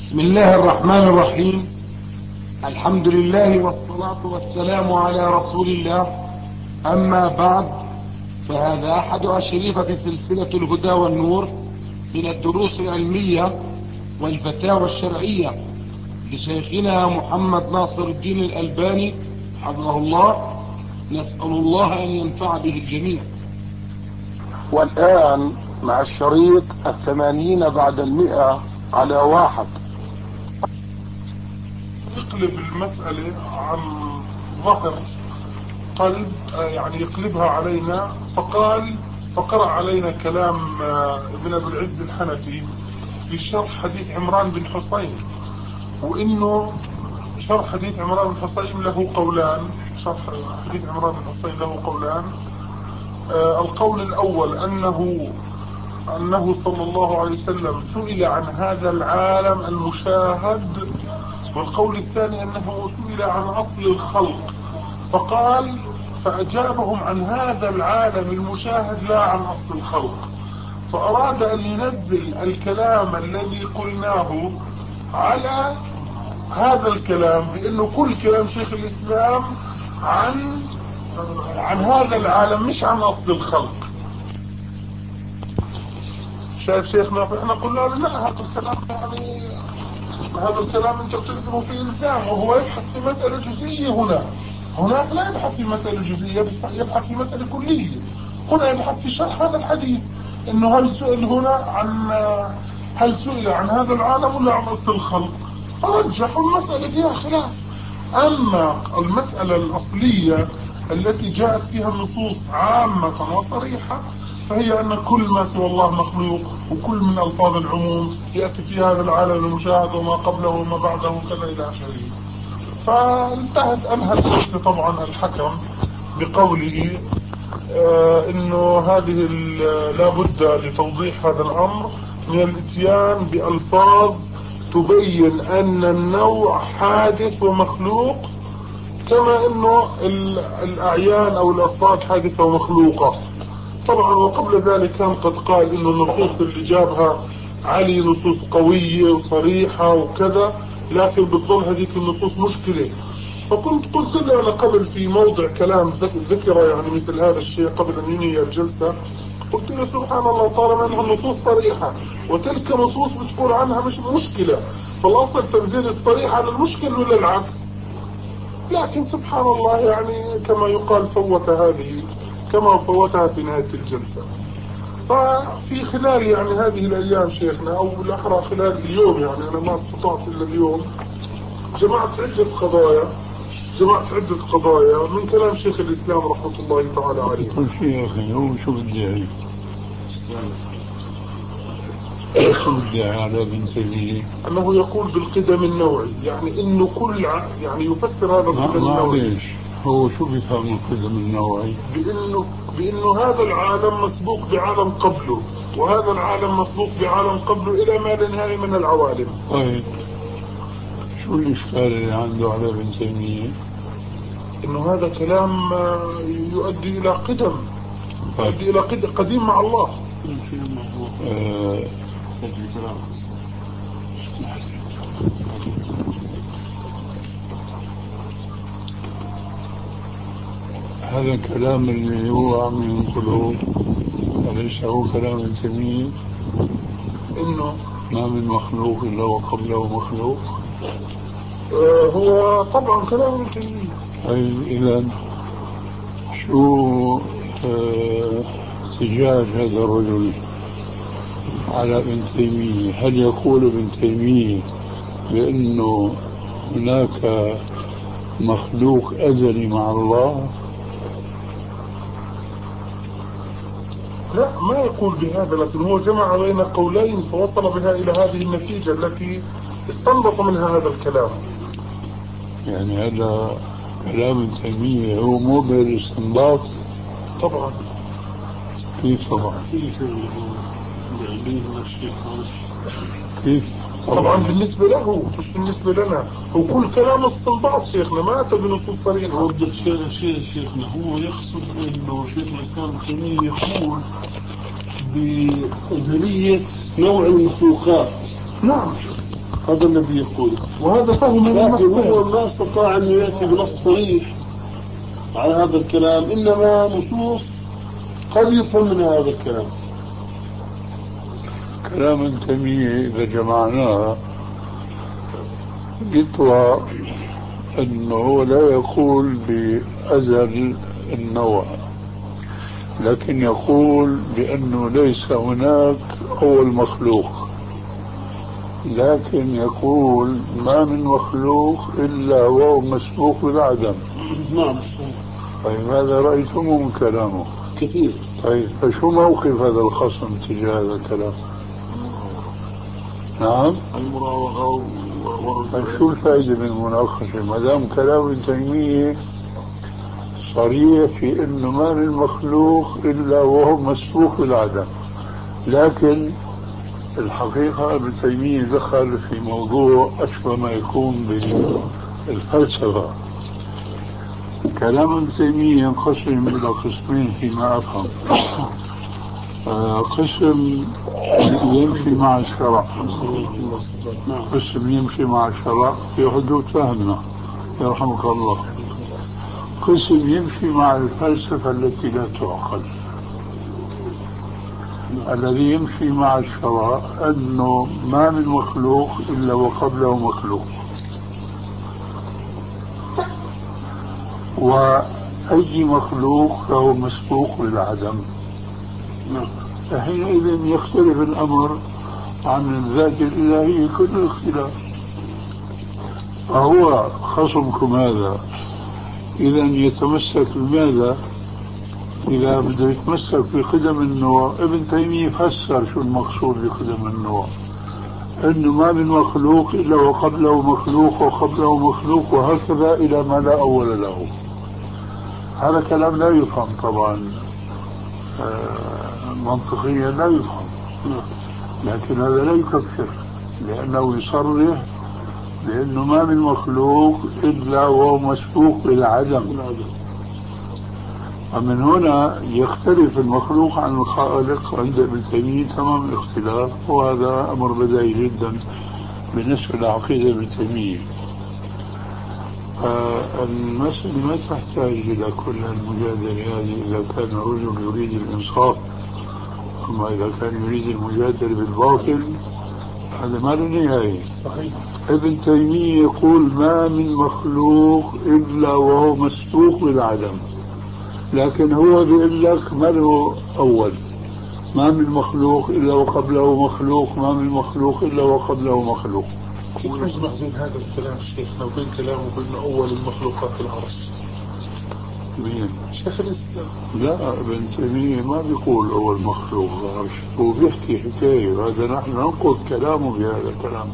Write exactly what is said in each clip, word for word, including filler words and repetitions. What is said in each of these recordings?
بسم الله الرحمن الرحيم. الحمد لله والصلاة والسلام على رسول الله. أما بعد، فهذا أحد أشرطة سلسلة الهدى والنور من الدروس العلمية والفتاوى الشرعية لشيخنا محمد ناصر الدين الألباني حفظه الله. نسأل الله أن ينفع به الجميع. والآن مع الشريط الثمانين بعد المئة على واحد. يقلب المسألة عن ظهر قلب، يعني يقلبها علينا. فقال فقرأ علينا كلام ابن أبي العز الحنفي في شرح حديث عمران بن حصين، وإنه شرح حديث عمران بن حصين له قولان. شرح حديث عمران بن حصين له قولان. آه القول الأول أنه أنه صلى الله عليه وسلم سئل عن هذا العالم المشاهد، والقول الثاني أنه سئل عن أصل الخلق، فقال فأجابهم عن هذا العالم المشاهد لا عن أصل الخلق. فأراد أن ينزل الكلام الذي قلناه على هذا الكلام، بأنه كل كلام شيخ الإسلام عن عن هذا العالم مش عن أصل الخلق. شايف شيخنا؟ فإحنا قلنا له لا، هذا الكلام يعني هذا الكلام انت بتلزمه في إلزام، وهو يبحث في مسألة جزئية. هنا هناك لا يبحث في مسألة جزئية، يبحث في مسألة كلية. هنا يبحث في شرح هذا الحديث، انه هل سئل هنا عن هل سئل عن هذا العالم ولا عن أصل الخلق، فرجحوا المسألة فيها خلاف. أما المسألة الأصلية التي جاءت فيها النصوص عامة وصريحة، فهي أن كل ما سوى الله مخلوق، وكل من ألفاظ العموم يأتي في هذا العالم المشاهد وما قبله وما بعده وكذا إلى آخره. فانتهت أنهى الجلسة طبعا الحكم بقوله آه إنه هذه لابد لتوضيح هذا الأمر من الاتيان بألفاظ تبين أن النوع حادث ومخلوق، كما إنه الأعيان أو الأفراد حادثة ومخلوقة. طبعا وقبل ذلك كان قد قال إنه النصوص اللي جابها علي نصوص قوية وصريحة وكذا، لكن بتظل هذيك النصوص مشكلة. فكنت قلت له أنا قبل في موضع كلام ذكر يعني مثل هذا الشيء قبل أن ينهي الجلسة، قلت له سبحان الله، طالما أنها النصوص صريحة وتلك نصوص بتقول عنها مش مشكلة، فالأصل تنزيل الصريح على المشكل ولا العكس؟ لكن سبحان الله، يعني كما يقال فوت هذه كما فوتها في نهاية الجلسة. ففي خلال يعني هذه الأيام شيخنا، أو بالأحرى خلال اليوم، يعني أنا ما استطعت إلا اليوم، جمعت عدة قضايا جمعت عدة قضايا من كلام شيخ الإسلام رحمة الله تعالى عليه. كل شيء يا أخي، هو شو بدي أعيش؟ شو بدي على ابن تيمية؟ أنه يقول بالقدم النوعي، يعني إنه كل ع... يعني يفسر هذا القدم النوعي. معليش، هو شو بيفهم القدم النوعي؟ بإنه بإنه هذا العالم مسبوق بعالم قبله، وهذا العالم مسبوق بعالم قبله إلى ما لا نهاية من العوالم. طيب شو الإشكال اللي عنده على ابن تيمية؟ إنه هذا كلام يؤدي إلى قدم، يؤدي إلى قدم قديم مع الله. آه هذا الكلام اللي هو عم ينقله أليس هو كلام ابن تيمية؟ إنه ما من مخلوق إلا وقبله مخلوق. آه هو طبعا كلام ابن تيمية. أي إذا شو آه احتجاج هذا الرجل على ابن تيمية؟ هل يقول ابن تيمية بأنه هناك مخلوق أزلي مع الله؟ لا، ما يقول بهذا، لكن هو جمع بين قولين فوصل بها إلى هذه النتيجة التي استنبط منها هذا الكلام. يعني هذا كلام ابن تيمية هو مو بالاستنباط؟ طبعا. كيف طبعا؟ كيف طبعا, طبعا بالنسبة له مش بالنسبة لنا، هو كل كلام استنباط شيخنا، ما أتى بنصوص صريحة. هو الشيء شيء شيخنا هو يقصد إنه شيخ الإسلام ابن تيمية يقول بأزلية نوع المخلوقات. نعم. هذا الذي يقول، وهذا فهم لكن هو النص. ما استطاع أن يأتي بنص صريح على هذا الكلام، إنما نصوص قد يفهم من هذا الكلام. كلام ابن تيمية إذا جمعناه يطلع أنه هو لا يقول بأزل النوع، لكن يقول بأنه ليس هناك أول مخلوق، لكن يقول ما من مخلوق إلا وهو مسبوق بالعدم. نعم. طيب هذا رأيتموه من كلامه كثير. طيب فشو موقف هذا الخصم تجاه هذا الكلام؟ نعم. المراوغة شو الفائدة من المناقشة ما دام كلام ابن تيمية صريح في انه ما من مخلوق الا وهو مسبوق بالعدم، لكن الحقيقة ابن تيمية دخل في موضوع اشبه ما يكون بالفلسفة. كلام ابن تيمية ينقسم الى قسمين فيما افهم. قسم يمشي مع الشرع، قسم يمشي مع الشرع في حدود فهمنا يرحمك الله، قسم يمشي مع الفلسفة التي لا تعقل. الذي يمشي مع الشرع أنه ما من مخلوق إلا وقبله مخلوق، وأي مخلوق فهو مسبوق بالعدم. فحينئذ يختلف الأمر عن الذات الإلهية كل الاختلاف. فهو خصمكم هذا إذا يتمسك بماذا؟ إذا بده يتمسك بقدم النوع، ابن تيمية فسر شو المقصود بقدم النوع، أنه ما من مخلوق إلا وقبله مخلوق وقبله مخلوق وهكذا إلى ما لا أول له. هذا كلام لا يفهم طبعا، منطقيا لا يفهم، لكن هذا لا يكفر، لأنه يصرح بأنه ما من مخلوق إلا وهو مسبوق بالعدم. ومن هنا يختلف المخلوق عن الخالق عند ابن تيمية تمام الاختلاف، وهذا أمر بديهي جدا بالنسبة لعقيدة ابن تيمية. المسألة ما تحتاج إلى كل المجادلة هذه إذا كان الرجل يريد الإنصاف، أما إذا كان يريد المجادلة بالباطل هذا ما له نهاية. صحيح. ابن تيمية يقول ما من مخلوق إلا وهو مسبوق بالعدم، لكن هو بيقول لك ما له أول، ما من مخلوق إلا وقبله مخلوق، ما من مخلوق إلا وقبله مخلوق. كيف نجمع بين هذا الكلام شيخنا وبين كلامه بأن أول المخلوقات العرش؟ مين؟ شيخ الإسلام. لا، ابن تيمية ما بيقول أول مخلوق العرش، هو بيحكي حكاية، وهذا نحن ننقض كلامه بهذا الكلام.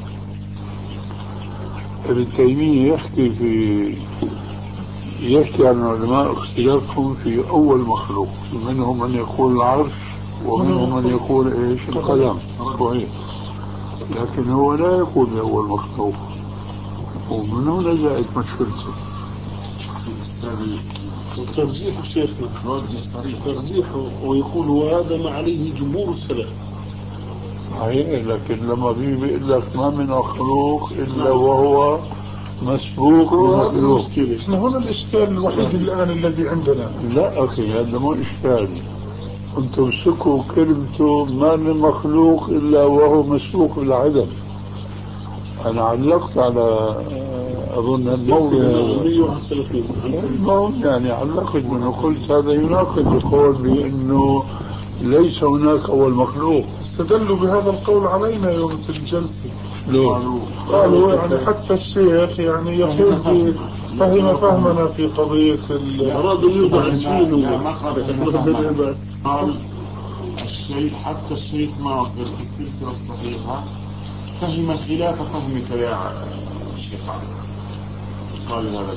ابن تيمية يحكي في يحكي عن العلماء اختلافهم في أول مخلوق، منهم من يقول العرش ومنهم من يقول إيش القلم، صحيح، لكن هو لا يقول بأول مخلوق، ومن هنا جاءت مشكلته. وترجيح شيخنا ترجيحه ويقول وهذا ما عليه جمهور السلف. صحيح، لكن لما بيجي بيقول لك ما من مخلوق إلا وهو مسبوق بمخلوق. احنا هنا الإشكال الوحيد الآن الذي عندنا. لا أخي، هذا مو إشكال، أنتم سكوا كلمته ما من مخلوق إلا وهو مسبوق بالعدم. أنا علقت على أظن الموضوع المهم، يعني علقت منه قلت هذا يناقض القول بأنه ليس هناك أول مخلوق. استدلوا بهذا القول علينا يوم الجلسة. قالوا قالوا يعني حتى الشيخ يعني يقول فهم فهمنا في قضية أراد أن يوضع الشيء. قال الشيخ حتى الشيخ ناصر في السلسلة الصحيحة فهم خلاف فهمك يا شيخ قال هذا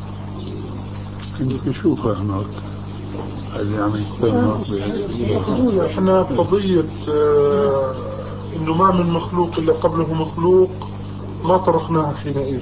أنت شو فهمك؟ اللي عم يتفهمك بهذا؟ احنا قضية اه انه ما من مخلوق الا قبله مخلوق ما طرحناها حينئذ،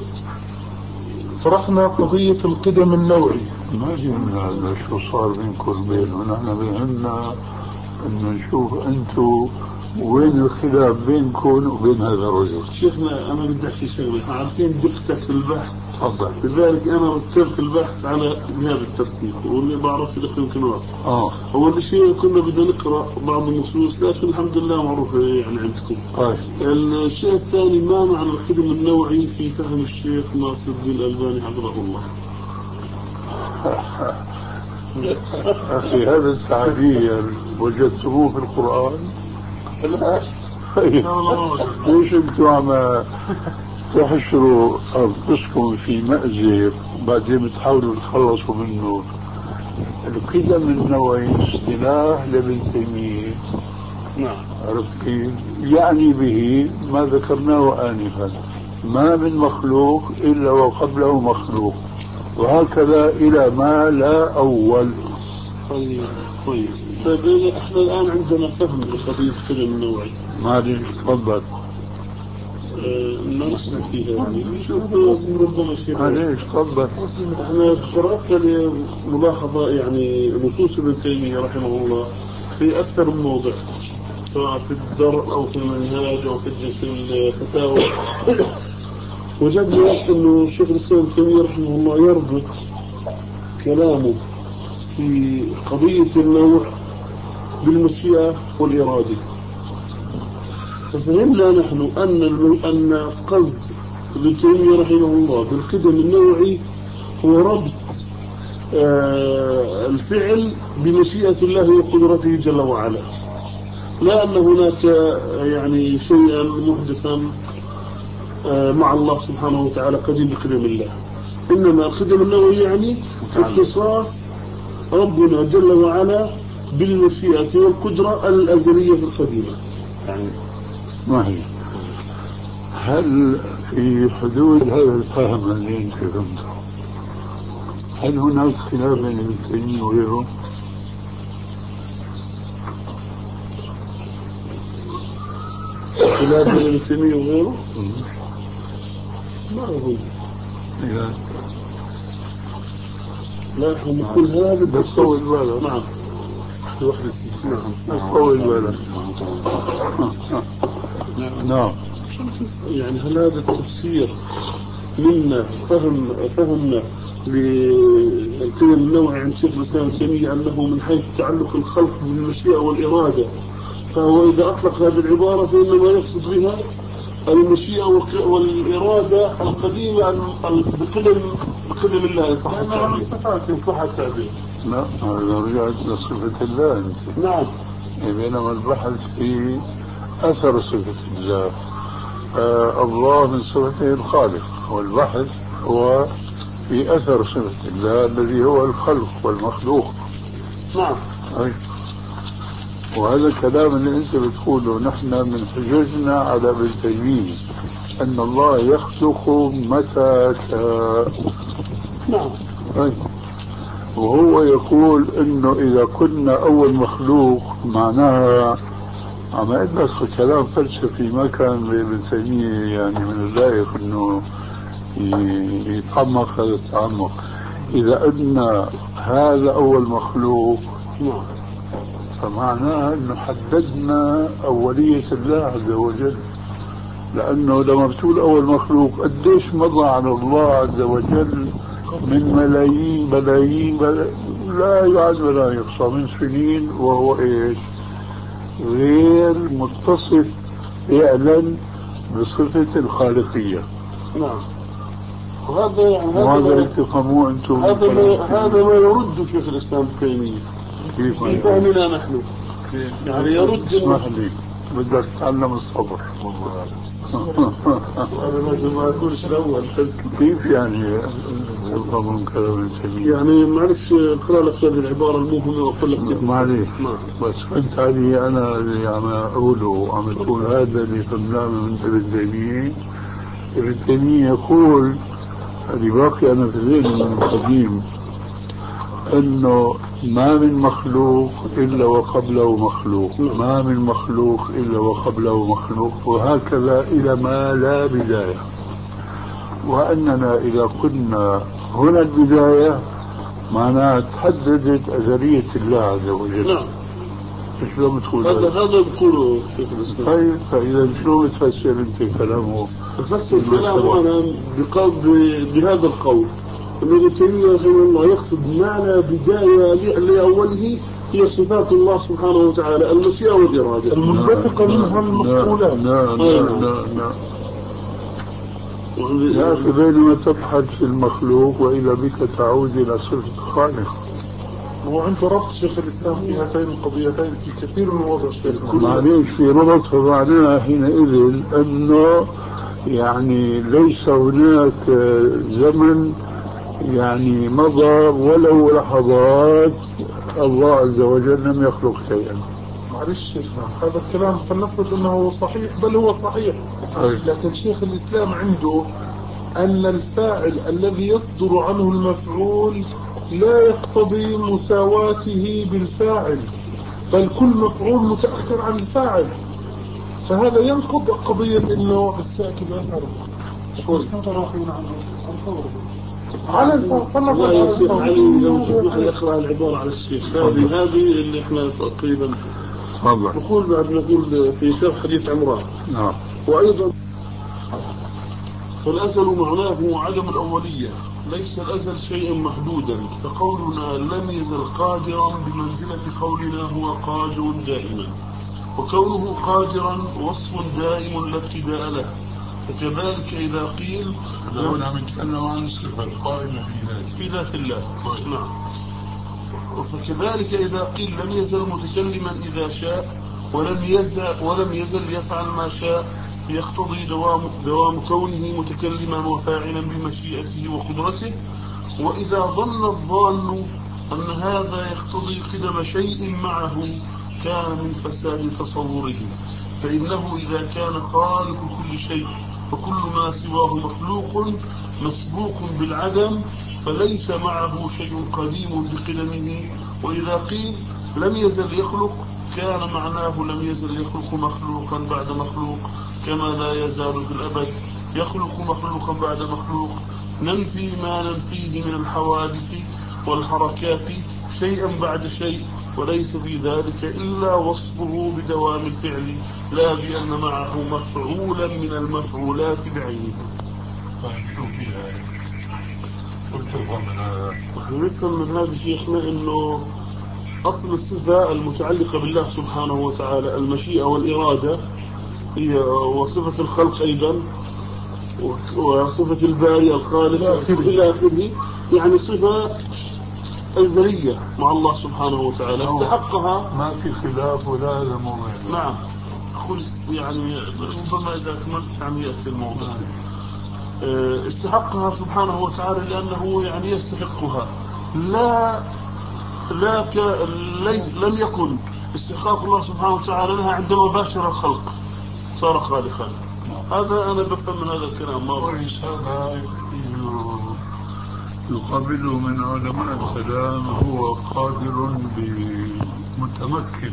طرحنا قضية القدم النوعي. ما جينا هذا شو صار بينكم وبينه، نحن بيهمنا انه نشوف انتم وين الخلاف بينكم وبين هذا الرجل؟ شيخنا أنا بدي أحكي شغلة، احنا عارفين دقتك في البحث، تفضل. لذلك أنا رتبت البحث على بهذا الترتيب، واللي بعرف الأخ يمكن واضح. اه أول شيء كنا بدنا نقرأ بعض النصوص، لكن الحمد لله معروفة يعني عندكم. طيب. الشيء الثاني، ما معنى الخدم النوعي في فهم الشيخ ناصر الدين الألباني حفظه الله؟ أخي هذا التعبير وجدتموه في القرآن؟ لا. ليش انتم عم تحشروا أنفسكم في مأزق وبعدين بتحاولوا تخلصوا منه؟ القدم النوعي اصطلاح لابن تيمية. نعم. عرفت كيف؟ يعني به ما ذكرناه آنفا، ما من مخلوق إلا وقبله مخلوق، وهكذا إلى ما لا أول. طيب طيب طيب احنا الآن عندنا فهم لقضية الخدم النوعي. معلش تفضل. نرسل فيها يعني نشوف ربما شيء. معلش تفضل. احنا قرأت ملاحظة يعني نصوص ابن تيمية رحمه الله في أكثر من موضع، سواء في الدرء أو في المنهاج أو في الفتاوى. وجدنا أنه الشيخ الإسلام ابن تيمية رحمه الله يربط كلامه في قضية النوع بالمشيئة والإرادة. ففهمنا نحن أن أن قصد ابن تيمية رحمه الله بالخدم النوعي هو ربط آه الفعل بمشيئة الله وقدرته جل وعلا، لا أن هناك يعني شيئا محدثا آه مع الله سبحانه وتعالى قديم بخدم الله، إنما الخدم النوعي يعني اتصاف ربنا جل وعلا بالمشيئة والقدرة الأزلية القديمة. يعني ما هي هل في حدود هذا الفهم اللي انت فهمته هل هناك خلاف بين ابن تيمية وغيره؟ خلاف بين ابن تيمية وغيره؟ ما أظن. لا هم كل هذا بس طول بالك. نعم. طول بالك. نعم. يعني هل هذا التفسير منا فهم فهمنا للقيم النوعي عند شيخ الإسلام ابن تيمية أنه من حيث تعلق الخلق بالمشيئة والإرادة، فهو إذا أطلق هذه العبارة فإنما يقصد بها المشيئة والإرادة القديمة بقدم بقدم الله صح التعبير. صح التعبير. لا هذا رجعت لصفة الله أنت. نعم. بينما البحث في أثر صفة الله. آه الله من صفته الخالق، والبحث هو في أثر صفة الله الذي هو الخلق والمخلوق. نعم. أي. وهذا الكلام اللي أنت بتقوله نحن من حججنا على ابن تيمية أن الله يخلق متى شاء. نعم. أي. وهو يقول إنه إذا كنا أول مخلوق معناها عم أدرس كلام فلسفي ما كان بابن تيمية يعني من اللائق إنه يتعمق هذا التعمق. إذا أن هذا أول مخلوق فمعناها أنه حددنا أولية الله عز وجل، لأنه لما بتقول أول مخلوق قديش مضى على الله عز وجل من ملايين ملايين, ملايين لا يعد ولا يحصى من سنين، وهو إيش غير متصف فعلا بصفة الخالقية. نعم. وهذا يعني وهذا تفهموه أنتم. هذا ما هذا ما يرد شيخ الإسلام ابن تيمية في فهمنا نحن. يعني يرد. اسمح لي بدك تتعلم الصبر. هذا ما أقولش الأول. كيف يعني تفهمون كلام ابن تيمية؟ يعني معلش اقرأ لك هذه العبارة المهمة وأقول لك كيف. معلش بس فهمت علي أنا اللي عم أقوله عم تقول هذا اللي فهمناه من ابن تيمية. ابن تيمية يقول اللي باقي أنا في ذهني من القديم أنه ما من مخلوق إلا وقبله مخلوق، ما من مخلوق إلا وقبله مخلوق، وهكذا إلى ما لا بداية. وأننا إذا كنا هنا البداية معناها تحددت أزلية الله عز وجل. شلون بتقول هذا هذا؟ هذا بقوله شيخ الإسلام. طيب فإذا شلون بتفسر أنت كلامه؟ بفسر كلامه أنا بقول بهذا القول إن ابن تيمية رحمه الله يقصد ما لا بداية لأوله هي صفات الله سبحانه وتعالى المشيئة والإرادة المنبثقة منها المقولات. لا لا لا لا يا أخي بينما تبحث في المخلوق وإذا بك تعود إلى صفة الخالق. هو عنده ربط شيخ الإسلام في هاتين القضيتين في كثير من مواضع الشيخ. معليش في ربط، فمعناها حينئذ أنه يعني ليس هناك زمن يعني مضى ولو لحظات الله عز وجل لم يخلق شيئا. معلش شيخنا هذا الكلام فلنفرض انه صحيح، بل هو صحيح. أي. لكن شيخ الاسلام عنده ان الفاعل الذي يصدر عنه المفعول لا يقتضي مساواته بالفاعل، بل كل مفعول متأخر عن الفاعل، فهذا ينقض قضية انه الساكن اثر على الفاعل. لا يا شيخ علي لو تسمح لي أقرأ العبارة على الشيخ هذه هذه اللي احنا تقريبا نقول بعد نقول في شرح حديث عمران. نعم. وأيضا فالأزل معناه عدم الأولية، ليس الأزل شيئا محدودا، فقولنا لم يزل قادرا بمنزلة قولنا هو قادر دائما، وكونه قادرا وصف دائم لا ابتداء له. فكذلك إذا قيل لو نعم نتكلم عن الصفة القائمة في ذاته في ذات الله. نعم. فكذلك إذا قيل لم يزل متكلما إذا شاء ولم يزل ولم يزل يفعل ما شاء، يقتضي دوام دوام كونه متكلما وفاعلا بمشيئته وقدرته. وإذا ظن الظان أن هذا يقتضي قدم شيء معه كان من فساد تصوره، فإنه إذا كان خالق كل شيء وكل ما سواه مخلوق مسبوق بالعدم فليس معه شيء قديم بقدمه. وإذا قيل لم يزل يخلق كان معناه لم يزل يخلق مخلوقا بعد مخلوق، كما لا يزال في الأبد يخلق مخلوقا بعد مخلوق. ننفي ما ننفيه من الحوادث والحركات شيئا بعد شيء، وليس في ذلك إلا وصفه بدوام الفعل لا بأن معه مفعولا من المفعولات بعينه. شو فيها تفهم من هذا؟ نفهم من هذا شيخنا إنه أصل الصفة المتعلقة بالله سبحانه وتعالى المشيئة والإرادة هي وصفة الخلق أيضا وصفة الباري الخالق إلى آخره، يعني صفة أزلية مع الله سبحانه وتعالى استحقها. ما في خلاف ولا هذا موضوع. نعم. أقول يعني ربما إذا أكملت يعني يأتي الموضوع. استحقها سبحانه وتعالى لأنه يعني يستحقها، لا لا ك... ليس لم يكن استحقاق الله سبحانه وتعالى لها عندما باشر الخلق صار خالقا. هذا أنا بفهم من هذا الكلام. ما هذا يقابله من علماء الكلام هو قادر بمتمكن،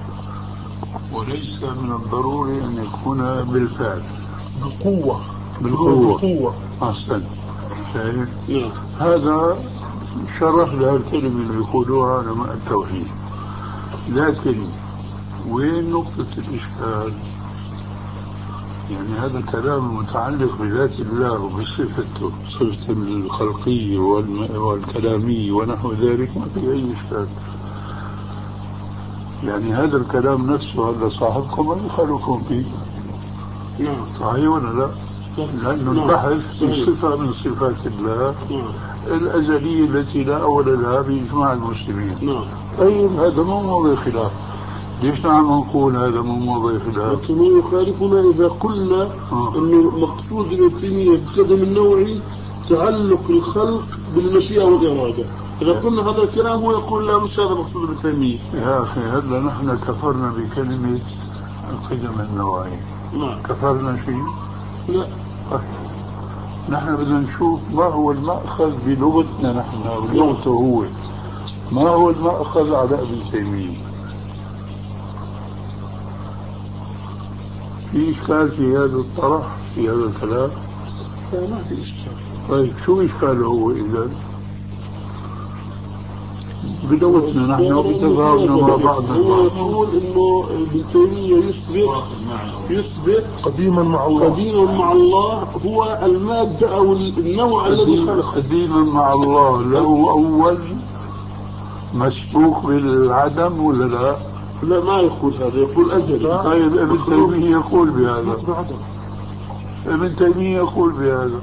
وليس من الضروري أن يكون بالفعل بالقوة بالقوة بالقوة. أحسن. شايف؟ هذا شرح لها الكلمة اللي يقولوها علماء التوحيد. لكن وين نقطة الإشكال؟ يعني هذا الكلام المتعلق بذات الله وبصفته صفة الخلقية والكلامية ونحو ذلك ما في أي إشكال. يعني هذا الكلام نفسه هذا صاحبكم ما يخالفكم فيه. نعم. صحيح ولا لا؟ لأنه البحث في صفة من صفات الله الأزلية التي لا أول لها بإجماع المسلمين. نعم. طيب هذا مو موضوع خلاف. ليش نعم نقول هذا مو موضوع خلاف؟ لكن ما يخالفنا إذا قلنا آه. أنه مقصود ابن تيمية بقدم النوعي تعلق الخلق بالمشيئة والإرادة. إذا قلنا هذا الكلام هو يقول لا مش هذا مقصود ابن تيمية. يا أخي هذا نحن كفرنا بكلمة القدم النوعي. نعم. كفرنا شيء؟ لا. نحن بدنا نشوف ما هو المأخذ بلغتنا نحن ولغته هو، ما هو المأخذ على ابن تيمية. في إشكال في هذا الطرح في هذا الكلام؟ لا ما في إشكال. طيب شو إشكاله هو إذا؟ بدوتنا نحن بتفاهمنا مع بعضنا. هو يقول انه ابن تيمية يثبت يثبت قديما مع الله قديما مع الله هو المادة او النوع الذي خلقه. قديما مع الله له اول مسبوق بالعدم ولا لا؟ لا ما يقول هذا، يقول أجل. طيب ابن تيمية يقول بهذا، ابن تيمية يقول بهذا،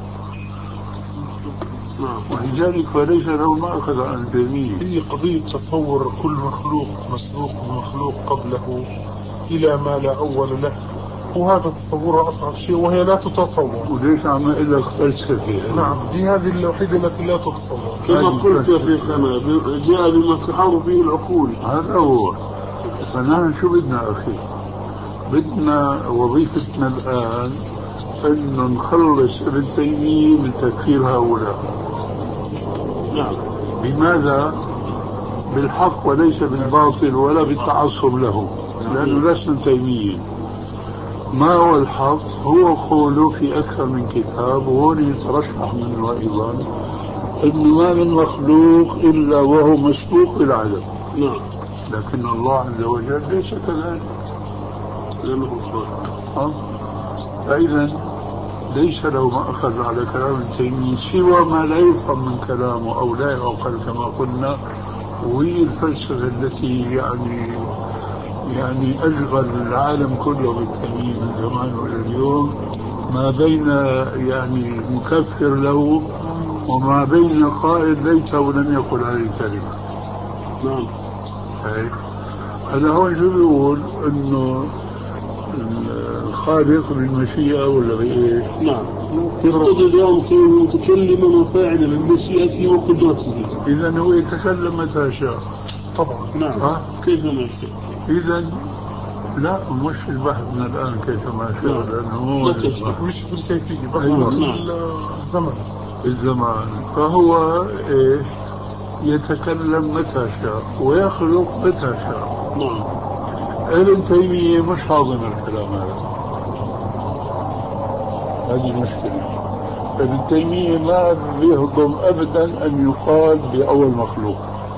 ولذلك فليس له مأخذ عن ابن تيمية. هي قضية تصور كل مخلوق مسبوق بمخلوق قبله إلى ما لا أول له، وهذا تصوره أصعب شيء وهي لا تتصور. وليش عم أقول لك فلسفة؟ نعم دي هذه الوحيدة التي لا تتصور. كما قلت يا شيخنا جاء بما تحار به العقول. هذا هو. فنحن شو بدنا أخي؟ بدنا وظيفتنا الآن أن نخلص ابن تيمية من تكفير هؤلاء. نعم. بماذا؟ بالحق وليس بالباطل ولا بالتعصب له، لأنه لسنا تيمية. ما هو الحق؟ هو قوله في أكثر من كتاب، وهون يترشح منه أيضا أنه ما من مخلوق إلا وهو مسبوق بالعدم. نعم. لكن الله عز وجل ليس كذلك، لأنه خالق. فإذا ليس له مأخذ على كلام ابن تيمية سوى ما لا يفهم من كلامه أو لا يعقل كما قلنا، وهي الفلسفة التي يعني يعني أشغل العالم كله بالتمييز من زمان وإلى اليوم، ما بين يعني مكفر له وما بين قائل ليته لم يقل هذه الكلمة. نعم. هذا هو شو بيقول إنه الخالق بالمشيئة ولا بإيش؟ نعم. يقتضي اليوم كونه متكلما وفاعلا بالمشيئة وقدرته. إذا هو يتكلم متى شاء. طبعا. نعم. ها؟ كيف ما يشاء. إذا لا مش في البحث من الآن كيف ما شاء، لأنه هو مش في الكيفية بس أيوة. في الزمن. الزمان. فهو إيه يتكلم متى شاء ويخلق متى شاء. نعم. ابن تيمية مش حاضن الكلام هذا، هذه المشكلة. ابن تيمية ما بيهضم أبدا أن يقال بأول مخلوق،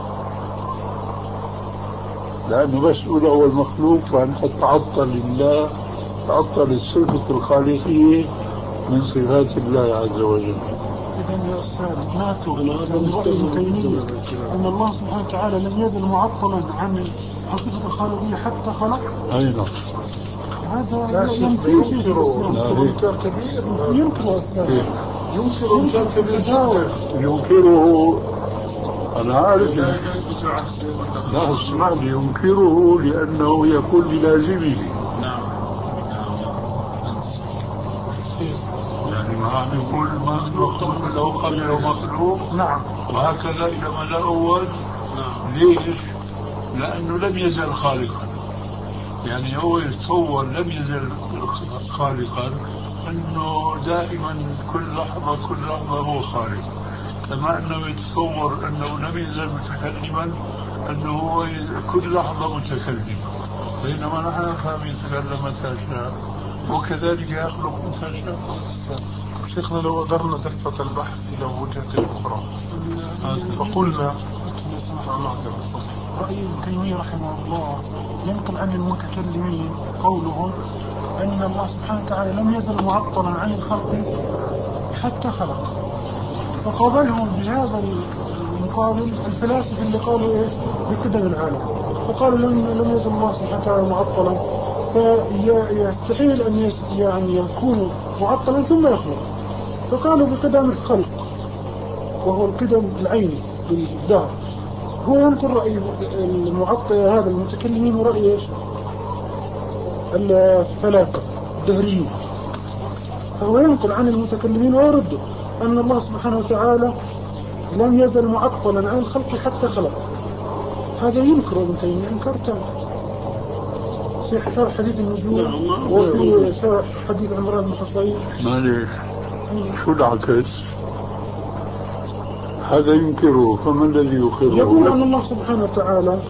لأنه بس يقول أول مخلوق فأنت تعطل لله، تعطل الصفة الخالقية من صفات الله عز وجل. إذا يا أستاذ ناتوا من رأي ابن تيمية أن الله سبحانه وتعالى لم يزل معطلا عن حقيقة الخالقية حتى خلق. أي نعم. هذا ينكر إنكار كبير. ينكر أستاذ. ينكر إنكار كبير جدا. ينكره، أنا عارف. لا اسمع لي، ينكره لأنه يقول بلازمه. نعم. يعني ما نقول ما مخلوق لو قبل مخلوق. نعم. وهكذا إلى ما لا أول. نعم. ليش؟ لأنه لم يزل خالقا. يعني هو يتصور لم يزل خالقا، أنه دائما كل لحظة كل لحظة هو خالق، كما أنه يتصور أنه لم يزل متكلما، أنه هو كل لحظة متكلم، بينما نحن نفهم يتكلم متى شاء وكذلك يخلق متى شاء. شيخنا لو قدرنا تلفت البحث إلى وجهة أخرى فقلنا رأي ابن تيمية رحمه الله ينقل عن المتكلمين قولهم أن الله سبحانه وتعالى لم يزل معطلا عن الخلق حتى خلق، فقابلهم بهذا المقابل الفلاسفة اللي قالوا إيش بقدم العالم، فقالوا لم لم يزل الله سبحانه وتعالى معطلا، فيستحيل أن يعني يكون معطلا ثم يخلق، فقالوا بقدم الخلق وهو القدم العيني للذات. هو ينقل رأي المعطل هذا المتكلمين ورأي إيش الفلاسفة الدهريين، فهو ينقل عن المتكلمين ويرد أن الله سبحانه وتعالى لم يزل معطلا عن الخلق حتى خلق. هذا ينكر ابن تيمية إنكار تام في شرح حديث النجوم وفي شرح حديث عمران بن حصين. معليش شو العكس؟ هذا ينكره، فما الذي يقره؟ يقول أن الله سبحانه وتعالى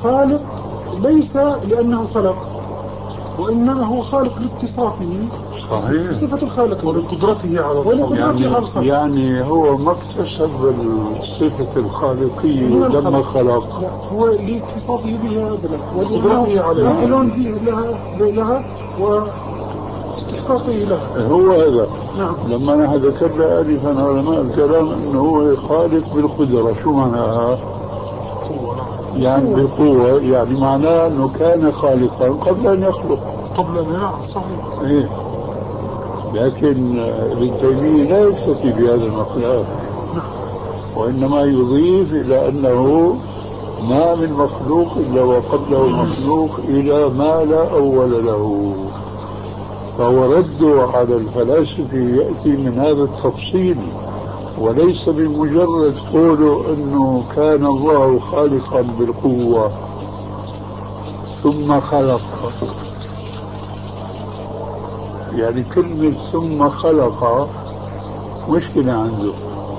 خالق ليس لأنه خلق، وإنما هو خالق لاتصافه صحيح. صفة الخالق ولقدرته على ولقدرته يعني على الخلق. يعني هو ما اكتسب الصفة الخالقية لما خلق. لا، هو لاتصافه بها أزلا وقدرته عليها. وأهل به لها لها واستحقاقه لها. هو هذا. نعم. لما نحن ذكرنا آنفا علماء الكلام أنه هو خالق بالقدرة، شو معناها؟ يعني بالقوة، يعني معناه أنه كان خالقا قبل أن يخلق. قبل أن ينعم. صحيح. إيه. لكن ابن تيمية لا يكتفي بهذا المقدار، وإنما يضيف إلى أنه ما من مخلوق إلا وقبله مخلوق إلى ما لا أول له. فهو رده على الفلاسفة يأتي من هذا التفصيل، وليس بمجرد قوله أنه كان الله خالقا بالقوة ثم خلق. يعني كلمة ثم خلق مشكلة عنده،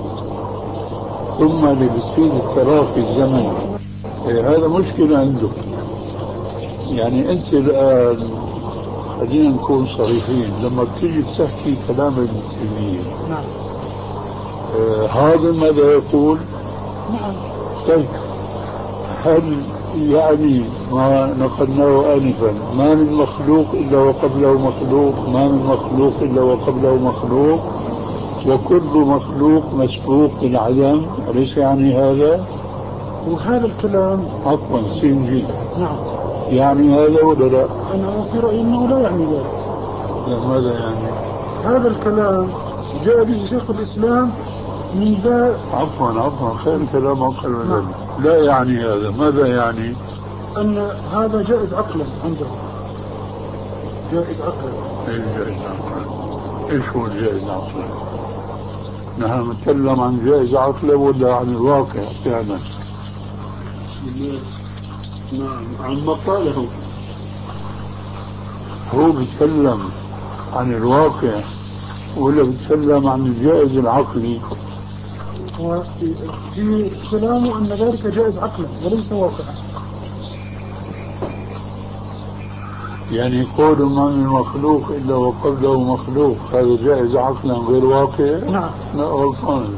ثم اللي بتصير التراخي الزمن، إيه هذا مشكلة عنده. يعني أنت الآن خلينا نكون صريحين، لما بتيجي تحكي كلام ابن تيمية نعم. آه هذا ماذا يقول؟ نعم. طيب هل يعني ما نقلناه آنفا ما من مخلوق إلا وقبله مخلوق، ما من مخلوق إلا وقبله مخلوق، وكل مخلوق مسبوق بالعدم، أليس يعني هذا؟ وهذا الكلام عفوا سينجي. نعم. يعني هذا ولا لا؟ أنا في رأيي أنه لا يعني ذلك. لا، ماذا يعني؟ هذا الكلام جاء به شيخ الإسلام من ذا. عفوا عفوا خير كلام أقل من ذلك. لا يعني هذا، ماذا يعني؟ أن هذا جائز عقلا عنده. جائز عقلا. ايش جائز عقلا؟ ايش هو الجائز عقلا؟ نحن نتكلم عن جائز عقلا ولا عن الواقع فعلا؟ نعم، عن ما قاله. هو بيتكلم عن الواقع ولا بيتكلم عن الجائز العقلي؟ وفي كلامه أن ذلك جائز عقلا وليس واقعا. يعني قول ما من مخلوق إلا وقبله مخلوق هذا جائز عقلا غير واقع؟ نعم. لا، غلطان.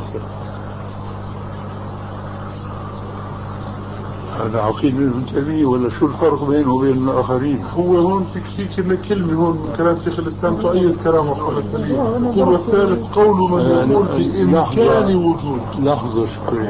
هذا عقيدة ابن تيمية ولا شو الفرق بينه وبين الآخرين؟ هو هون في في كلمة هون من كلام شيخ الإسلام تؤيد كلامه قول السليم. يقول والثالث قول من يقول بإمكان وجود. لحظة شوي،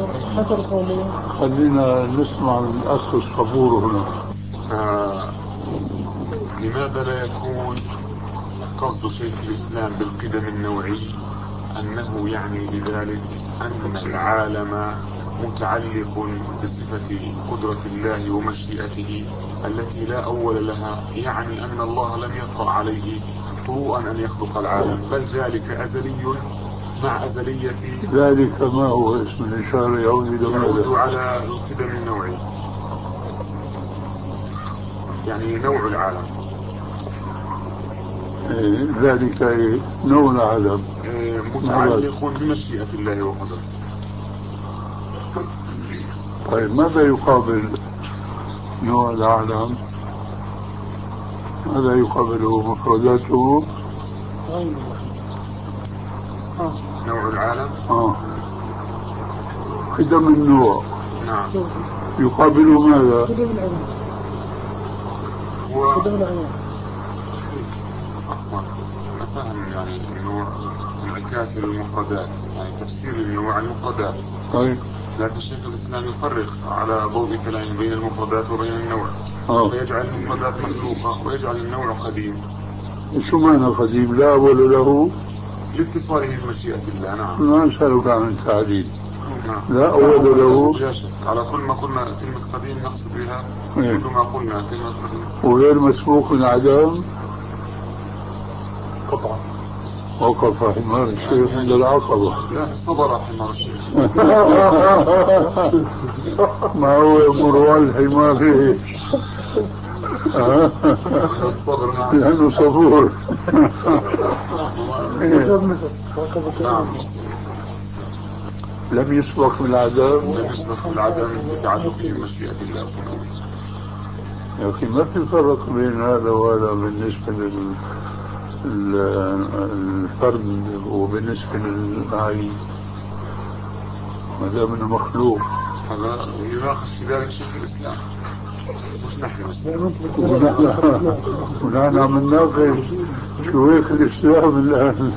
خلينا نسمع الأخ الصبور هنا. آه لماذا لا يكون قصد شيخ الإسلام بالقدم النوعي أنه يعني بذلك أن العالم متعلق بصفة قدرة الله ومشيئته التي لا أول لها، يعني أن الله لم يطرأ عليه طروءا أن يخلق العالم، بل ذلك أزلي مع أزلية ذلك ما هو اسم الإشارة يعود إلى يعود على القدم النوعي، يعني نوع العالم. إيه ذلك إيه؟ نوع العالم إيه متعلق بمشيئة الله وقدرته. طيب ماذا يقابل نوع العالم؟ ماذا يقابله مفرداته؟ نوع العالم آه قدم النوع. نعم. يقابله ماذا؟ هو أكبر نفهم يعني النوع انعكاس للمفردات، يعني تفسير النوع المفردات. طيب لكن شيخ الإسلام يفرق على ضوء كلامه بين المفردات وبين النوع. آه. فيجعل المفردات مخلوقة ويجعل النوع قديم. شو معنى قديم؟ لا أول له لاتصاله بمشيئة الله. نعم. ما أسألك عن التعليل. نعم. لا أول له. لا شك. على كل ما قلنا كلمة قديم نقصد بها إيه؟ كل ما قلنا كلمة قديم. وغير مسبوق العدم قطعا. وقف حمار الشيخ عند العقبة. لا صبر حمار الشيخ. ما هو يمر الحمار فيه الصبر لأنه صبور. نعم. لم يسبق بالعدم. لم يسبق بالعدم بتعلقه بمشيئة الله. يا أخي ما في فرق بين هذا وهذا بالنسبة الفرد وبالنسبة للعين ما دام انه مخلوق. هذا يناقش في ذلك شيخ الاسلام مش نحن ونحن عم نناقش شيوخ الاسلام الان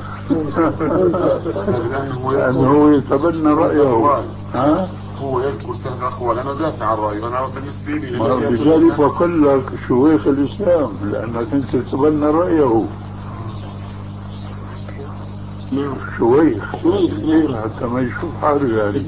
لانه هو يتبنى رايه. ها هو يذكر ثلاث اقوال، انا دافع عن رايه، انا بالنسبه لي لذلك بقول لك شيوخ الاسلام لانك انت تتبنى رايه. شويخ شويخ حتى ما يشوف حاله يعني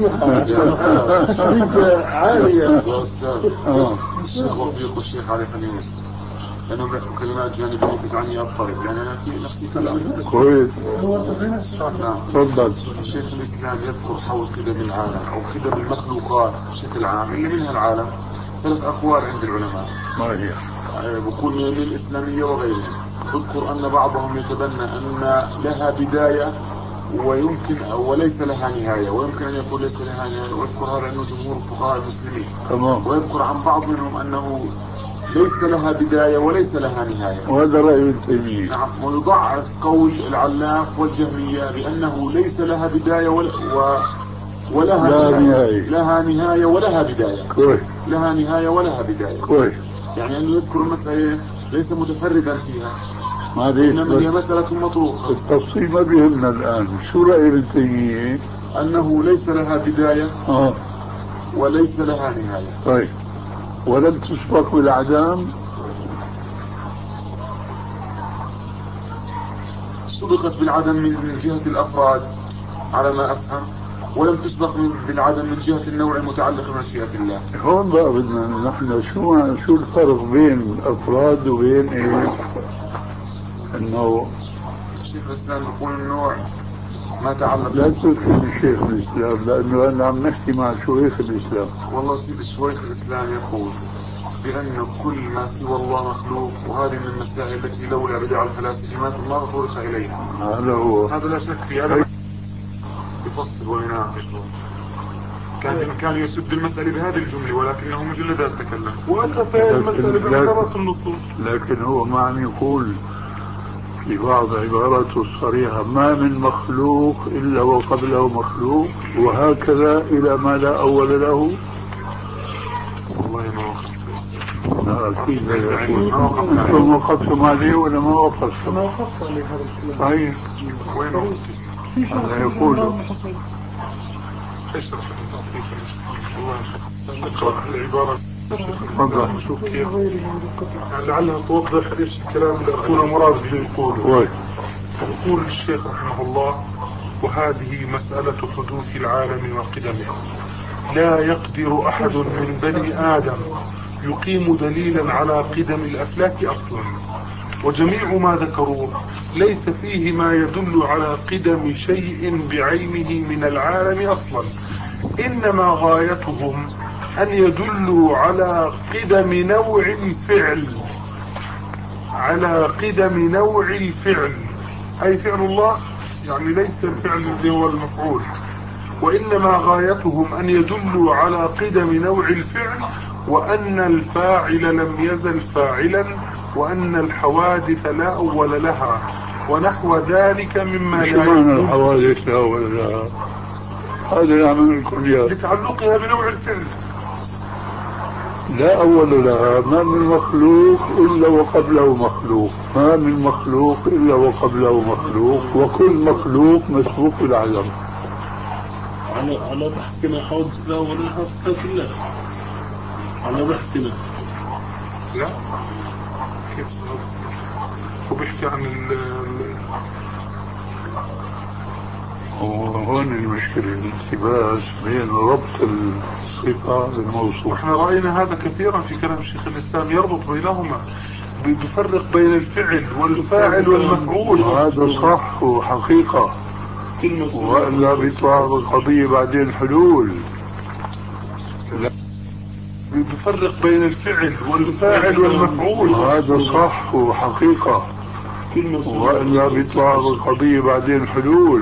عالية يا أستاذ. الشيخ وفيق والشيخ علي خميس لأنهم كلمات جانبية تجعلني أضطرب لأن أنا في نفسي كلام كويس. نعم تفضل. الشيخ الإسلام يذكر حول قدم العالم أو قدم المخلوقات بشكل عام اللي منها العالم ثلاث أقوال عند العلماء. ما هي؟ بكون من الإسلامية وغيرهم. اذكر أن بعضهم يتبنى أن لها بداية ويمكن وليس لها نهاية، ويمكن أن يكون ليس لها نهاية، ويذكر هذا أنه جمهور الفقهاء المسلمين. تمام. ويذكر عن بعض منهم أنه ليس لها بداية وليس لها نهاية، وهذا رأي ابن تيمية. نعم. ويضعف قول العلاف والجهمية بأنه ليس لها بداية ولا و... ولها لا نهاية. نهاية. لها نهاية ولها بداية. كويس. لها نهاية ولها بداية. كويس. يعني أنه يذكر المسألة ليس متفردا فيها، ما إنما هي مسألة مطروقة. التفصيل ما بيهمنا الآن. شو رأي ابن تيمية؟ أنه ليس لها بداية آه. وليس لها نهاية. طيب ولم تسبق بالأعدام؟ سبقت بالعدم من جهة الأفراد على ما أفهم، ولم تسبق بالعدم من جهة النوع المتعلق بمشيئة الله. هون بقى بدنا نحن شو شو الفرق بين الأفراد وبين إيه؟ إنه شيخ الإسلام يقول النوع ما تعلق. لا تذكر شيخ الإسلام لأنه أنا عم نحكي مع شيوخ الإسلام. والله سيد شيخ الإسلام يقول بأن كل ما سوى الله مخلوق، وهذه من المسائل التي لولا بدع الفلاسفة ما ما تطرق إليها. هذا هو. هذا لا شك فيه. هذا يفصل ويناقش. كان بإمكانه يسد المسألة بهذه الجملة ولكنه مجلدات تكلم وكفى المسألة بعبارة النصوص. لكن هو ما عم يقول في بعض عباراته الصريحة ما من مخلوق إلا وقبله مخلوق وهكذا إلى ما لا أول له. والله ما وقفت. لا أكيد لا يقول. أنتم وقفتم عليه ولا ما وقفتم؟ ما وقفت عليه هذا الكلام. طيب وين وقفت؟ هذا يقول. اشرح اقرأ العبارة. تفضل. شوف كيف لعلها توضح ايش الكلام اللي اخونا مراد يقوله. يقول الشيخ رحمه الله: وهذه مسألة حدوث العالم وقدمه، لا يقدر احد من بني ادم يقيم دليلا على قدم الافلاك اصلا، وجميع ما ذكروه ليس فيه ما يدل على قدم شيء بعينه من العالم اصلا، انما غايتهم ان يدلوا على قدم نوع الفعل، على قدم نوع الفعل، اي فعل الله، يعني ليس الفعل الذي هو المفعول، وانما غايتهم ان يدلوا على قدم نوع الفعل، وان الفاعل لم يزل فاعلا، وان الحوادث لا اول لها، ونحو ذلك مما لا يدل. الحوادث لا اول لها هذا يعمل الكليات لتعلقها بنوع الفعل. لا أول لها. ما من مخلوق إلا وقبله مخلوق، ما من مخلوق إلا وقبله مخلوق، وكل مخلوق مسبوق بالعدم. على على بحثنا حوادث لا أول لها صفات الله. على بحثنا لا كيف وبيحكي عن ال وهون المشكلة الالتباس بين ربط الصفة بالموصوف. احنا رأينا هذا كثيرا في كلام الشيخ الإسلام، يربط بينهما، بيفرق بين الفعل والفاعل والمفعول. هذا صح وحقيقة، وإلا بيطلع القضية بعدين حلول. لا بيفرق بين الفعل والفاعل والمفعول. هذا صح وحقيقة، وإلا بيطلع القضية بعدين حلول.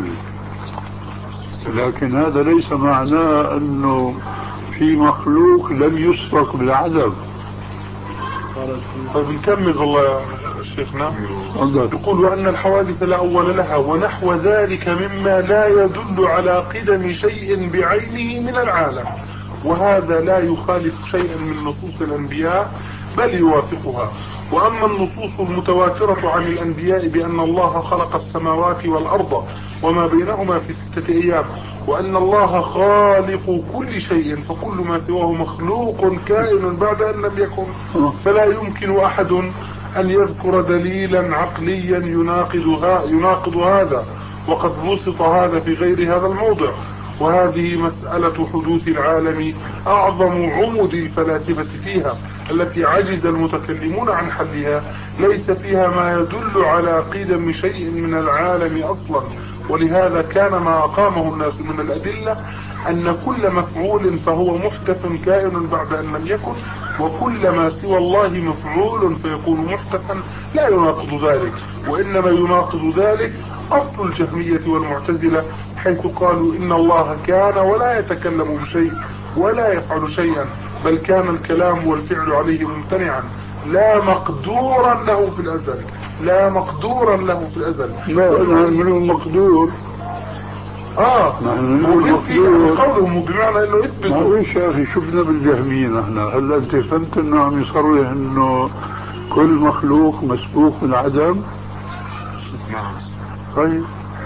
لكن هذا ليس معناه أنه في مخلوق لم يسبق بالعدم. طيب نكمل والله يا شيخنا. يقول وأن الحوادث لا أول لها ونحو ذلك مما لا يدل على قدم شيء بعينه من العالم، وهذا لا يخالف شيئا من نصوص الأنبياء بل يوافقها. وأما النصوص المتواترة عن الأنبياء بأن الله خلق السماوات والأرض وما بينهما في ستة أيام، وأن الله خالق كل شيء فكل ما سواه مخلوق كائن بعد أن لم يكن، فلا يمكن أحد أن يذكر دليلا عقليا يناقض, يناقض هذا، وقد بسط هذا في غير هذا الموضع. وهذه مسألة حدوث العالم أعظم عمد الفلاسفة فيها التي عجز المتكلمون عن حلها، ليس فيها ما يدل على قدم شيء من العالم أصلا. ولهذا كان ما أقامه الناس من الأدلة أن كل مفعول فهو محدث كائن بعد أن لم يكن، وكل ما سوى الله مفعول فيكون محدثا لا يناقض ذلك، وإنما يناقض ذلك أصل الجهمية والمعتزلة، حيث قالوا إن الله كان ولا يتكلم بشيء ولا يفعل شيئا، بل كان الكلام والفعل عليه ممتنعا لا مقدورا له في الأزل، لا مقدورا له في الأزل. لا نعمله مقدور. اه مقدور قولهم بمعنى انه يثبت. معلش يا اخي شفنا بالجهميين احنا، هلا انت فهمت انه عم يصرح انه كل مخلوق مسبوق من عدم؟ نعم. طيب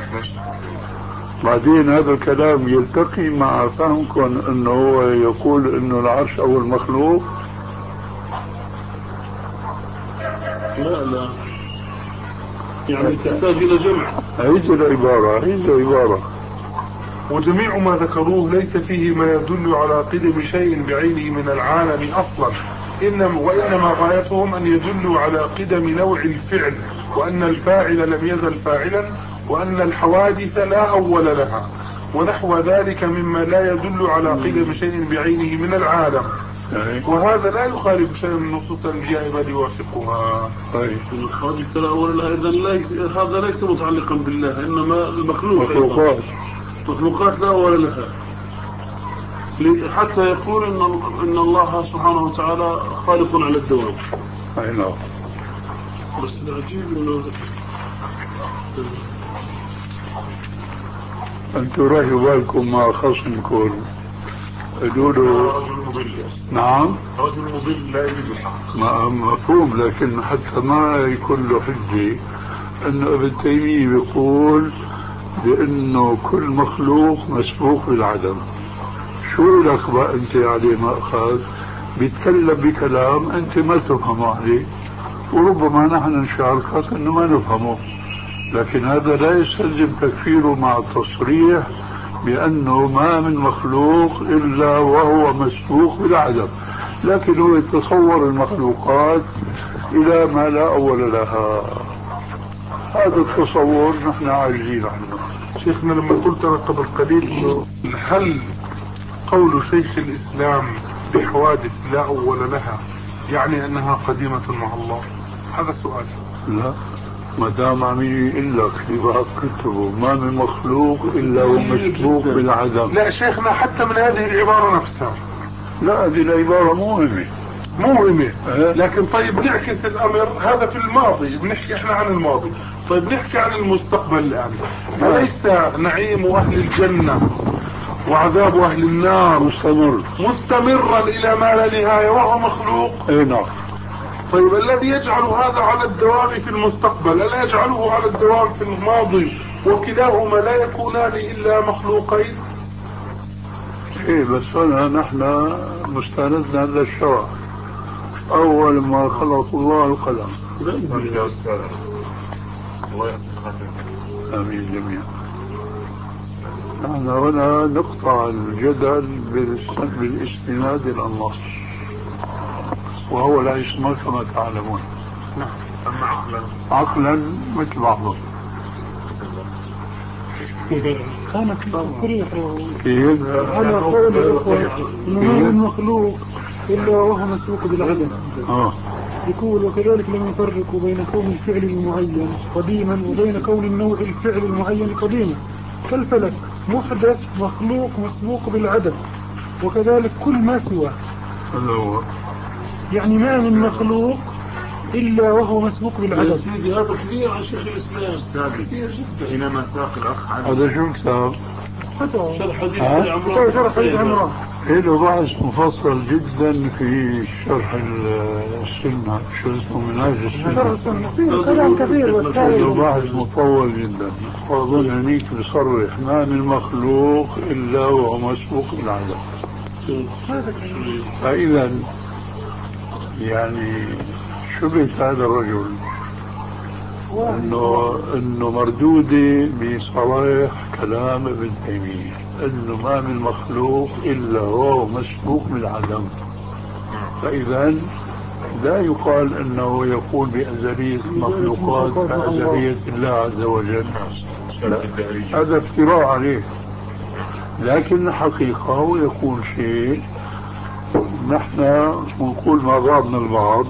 بعدين هذا الكلام يلتقي مع فهمكم انه هو يقول انه العرش اول مخلوق؟ لا لا يعني تحتاج الى جمع. هيدي العبارة هيدي العبارة. وجميع ما ذكروه ليس فيه ما يدل على قدم شيء بعينه من العالم أصلا، إنما وإنما غايتهم أن يدلوا على قدم نوع الفعل، وأن الفاعل لم يزل فاعلا، وأن الحوادث لا أول لها، ونحو ذلك مما لا يدل على قدم شيء بعينه من العالم. وهذا لا يخالف شيء من نصوص الأنبياء بل يوافقها. طيب الحوادث لا أول لها، إذن هذا ليس متعلقا بالله، إنما المخلوق مخلوقات مخلوقات لا أول لها، حتى يقول إن, إن الله سبحانه وتعالى خالق على الدوام. أي نعم. بس العجيب إنه أنتوا راجعوا بالكم مع خصمكم قالوا رجل مضل. نعم رجل مضل لا يريد الحق. مفهوم، لكن حتى ما يكون له حجة أنه ابن تيمية بيقول بأنه كل مخلوق مسبوق بالعدم. شو لك بقى أنت عليه مأخذ؟ بيتكلم بكلام أنت ما تفهمه عليه، وربما نحن نشاركك أنه ما نفهمه، لكن هذا لا يستلزم تكفيره مع التصريح بأنه ما من مخلوق إلا وهو مسبوق بالعدم، لكن هو يتصور المخلوقات إلى ما لا أول لها. هذا التصور نحن عاجزين عنه. شيخنا لما قلت أنا قبل قليل هل قول شيخ الإسلام بحوادث لا أول لها يعني أنها قديمة مع الله؟ هذا سؤال. لا، ما دام عم يقول لك في بعض كتبه ما من مخلوق إلا ومسبوق بالعدم. لا شيخنا حتى من هذه العبارة نفسها. لا هذه العبارة مهمة مهمة أه؟ لكن طيب نعكس الأمر، هذا في الماضي بنحكي احنا عن الماضي، طيب نحكي عن المستقبل الآن. أليس نعيم أهل الجنة وعذاب أهل النار مستمر مستمرا إلى ما لا نهاية وهو مخلوق؟ اي نعم. طيب الذي يجعل هذا على الدوام في المستقبل ألا يجعله على الدوام في الماضي؟ وكلاهما لا يكونان إلا مخلوقين. ايه بس هنا نحن مستندنا للشرع. أول ما خلق الله القلم. الله يحفظك. آمين جميعا. نحن هنا نقطع الجدل بالاستناد إلى النص، وهو لا يسمى كما تعلمون. نعم. أما عقلا عقلا مثل بعضهم. كانت تصريح كيف؟ على قول الأخوة إنه ما من مخلوق إلا وهو مسبوق بالعدم. آه. يقول وكذلك لم يفرقوا بين كون الفعل المعين قديما وبين كون النوع الفعل المعين قديما، كالفلك محدث مخلوق مسبوق بالعدم، وكذلك كل ما سواه. هذا هو. يعني ما من مخلوق إلا وهو مسبوق يا بالعدم. سيدي هذا كثير عن شيخ الإسلام. كثير جدا. حينما ساق الأخ علي هذا شو كتاب؟ شرح حديث ها؟ علي عمران. شرح حديث عمران. له بحث مفصل جدا في شرح السنة، شو اسمه منهاج السنة. فيه كلام كثير له بحث مطول جدا، وأظن هنيك بصرح ما من مخلوق إلا وهو مسبوق بالعدم. فإذا يعني شبه هذا الرجل انه انه مردودة بصريح كلام ابن تيمية انه ما من مخلوق الا هو مسبوق بالعدم. فاذا لا يقال انه يقول بازلية المخلوقات كازلية الله عز وجل، هذا افتراء عليه. لكن الحقيقة هو يقول شيء نحن نقول مع بعضنا البعض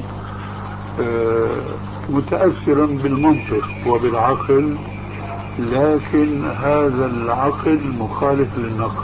متأثرا بالمنطق وبالعقل، لكن هذا العقل مخالف للنقل،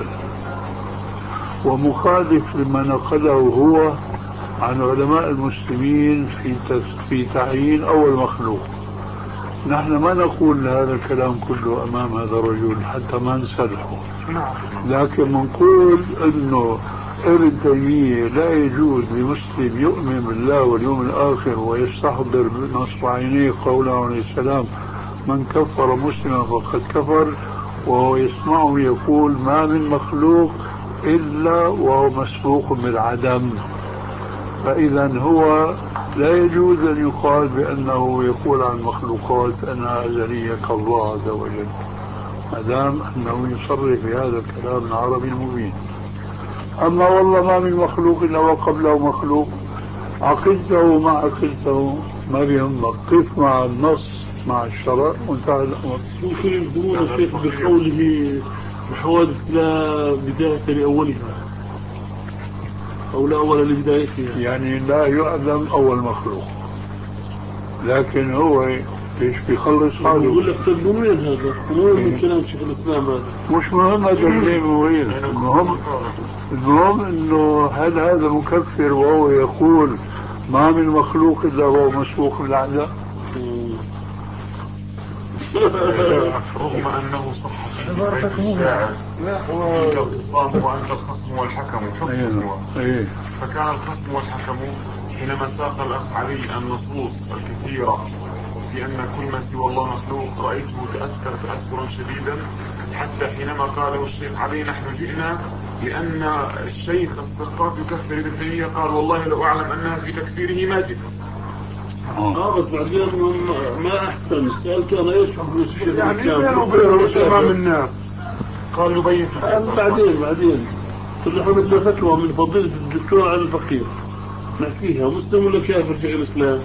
ومخالف لما نقله هو عن علماء المسلمين في في تعيين أول مخلوق. نحن ما نقول هذا الكلام كله أمام هذا الرجل حتى ما نسلحه، لكن نقول أنه ابن تيمية لا يجوز لمسلم يؤمن بالله واليوم الآخر ويستحضر بنصب عينيه قوله عليه السلام من كفر مسلما فقد كفر، وهو يسمعه يقول ما من مخلوق إلا وهو مسبوق بالعدم. فإذا هو لا يجوز أن يقال بأنه يقول عن المخلوقات أنها أزلية كالله عز وجل، ما دام أنه يصرف بهذا الكلام العربي المبين. أما والله ما من مخلوق إلا وقبله مخلوق، عقلته ما عقلته ما بيهمك، قف مع النص مع الشرع وانتهى الأمر. ممكن يقولون الشيخ بقوله بحوادث لا بداية لأولها أو لا أول لبدايتها، يعني لا يعلم أول مخلوق، لكن هو ليش بيخلص حاله؟ يقول لك تدلون وين هذا؟ وين من كلام شيخ الإسلام هذا؟ مش مهم هذا منين وين، المهم المهم انه هل هذا مكفر وهو يقول ما من مخلوق الا هو مسبوق بالعدم؟ رغم انه صح في بيت الشاعر انت الخصام وانت الخصم والحكم حكمه. فكان الخصم والحكم حينما ساق الاخ علي النصوص الكثيره في ان كل ما سوى الله مخلوق رايته تاثر تاثرا شديدا، حتى حينما قاله الشيخ علي نحن جئنا لان الشيخ السقاط يكفر ابن تيميه، قال والله لو اعلم انها في تكفيره ما جئت. اه بس بعدين ما احسن سالت انا ايش حكم الشيخ يعني بينه وبينه امام الناس قال يبين بعدين بعدين كل حمد فتوى من فضيله الدكتور علي الفقير نحكيها مسلم ولا كافر في الاسلام؟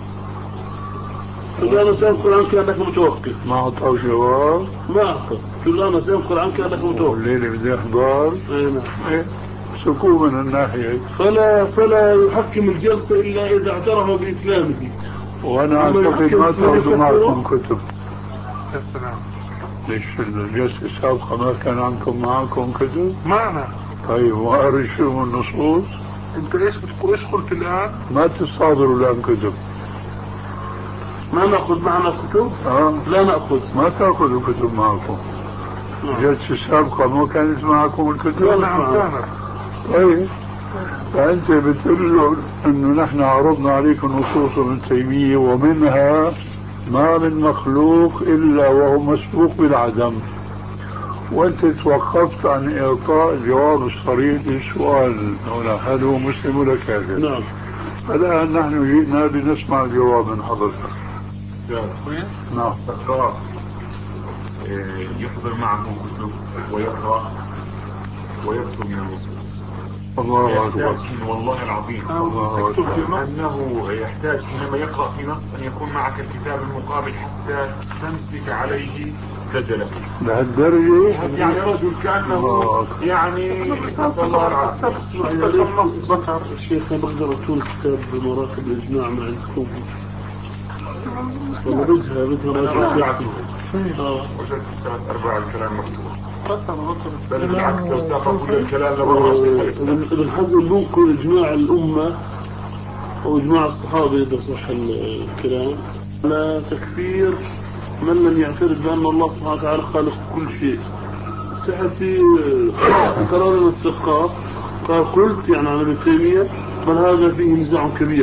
قل انا سأنقل عنك انك متوقف. ما اعطاه جواب؟ ما اعطى. قل انا سأنقل عنك انك متوقف. الليله بدي احضر. اي نعم. ايه سكوت من الناحيه. فلا فلا يحكم الجلسه الا اذا اعترف باسلامه. وانا اعتقد ما تاخذوا معكم كتب. السلام. ليش الجلسه السابقه ما كان عندكم معكم كتب؟ معنا. طيب وارشوا النصوص. انت ايش بتقول ايش قلت الان؟ ما تصادروا الان كتب. ما نأخذ معنا كتب؟ آه. لا نأخذ. ما تأخذوا كتب معكم. الجلسة السابقة ما كانت معكم الكتب؟ لا نعم كانت. طيب فأنت بتقول له أنه نحن عرضنا عليك النصوص ابن تيمية ومنها ما من مخلوق إلا وهو مسبوق بالعدم، وأنت توقفت عن إعطاء الجواب الصريح للسؤال هنا هل هو مسلم ولا كافر؟ نعم. الآن نحن جئنا لنسمع الجواب من حضرتك. نعم. السقاط يحضر معه كتب ويقرأ ويكتب من النصوص. الله أكبر. والله العظيم الله أكبر. أنه يحتاج حينما يقرأ في نص أن يكون معك الكتاب المقابل حتى تمسك عليه دجله. لهالدرجة؟ يعني رجل كأنه يعني نسأل الله العافية. الشيخ بقدر أكون كتاب بمراقب الإجماع من عندكم. والله بدها بدها رجعته. وجدت ثلاث أرباع الكلام مكتوب. بل بالعكس لو ساق كل الكلام لبرا. ابن حزم ننقل إجماع الأمة وإجماع الصحابة إذا صح الكلام لا تكفير من لم يعترف بأن الله سبحانه وتعالى خالق كل شيء. تحت في قرار الاستحقاق قال قلت يعني على ابن تيمية بل هذا فيه نزاع كبير.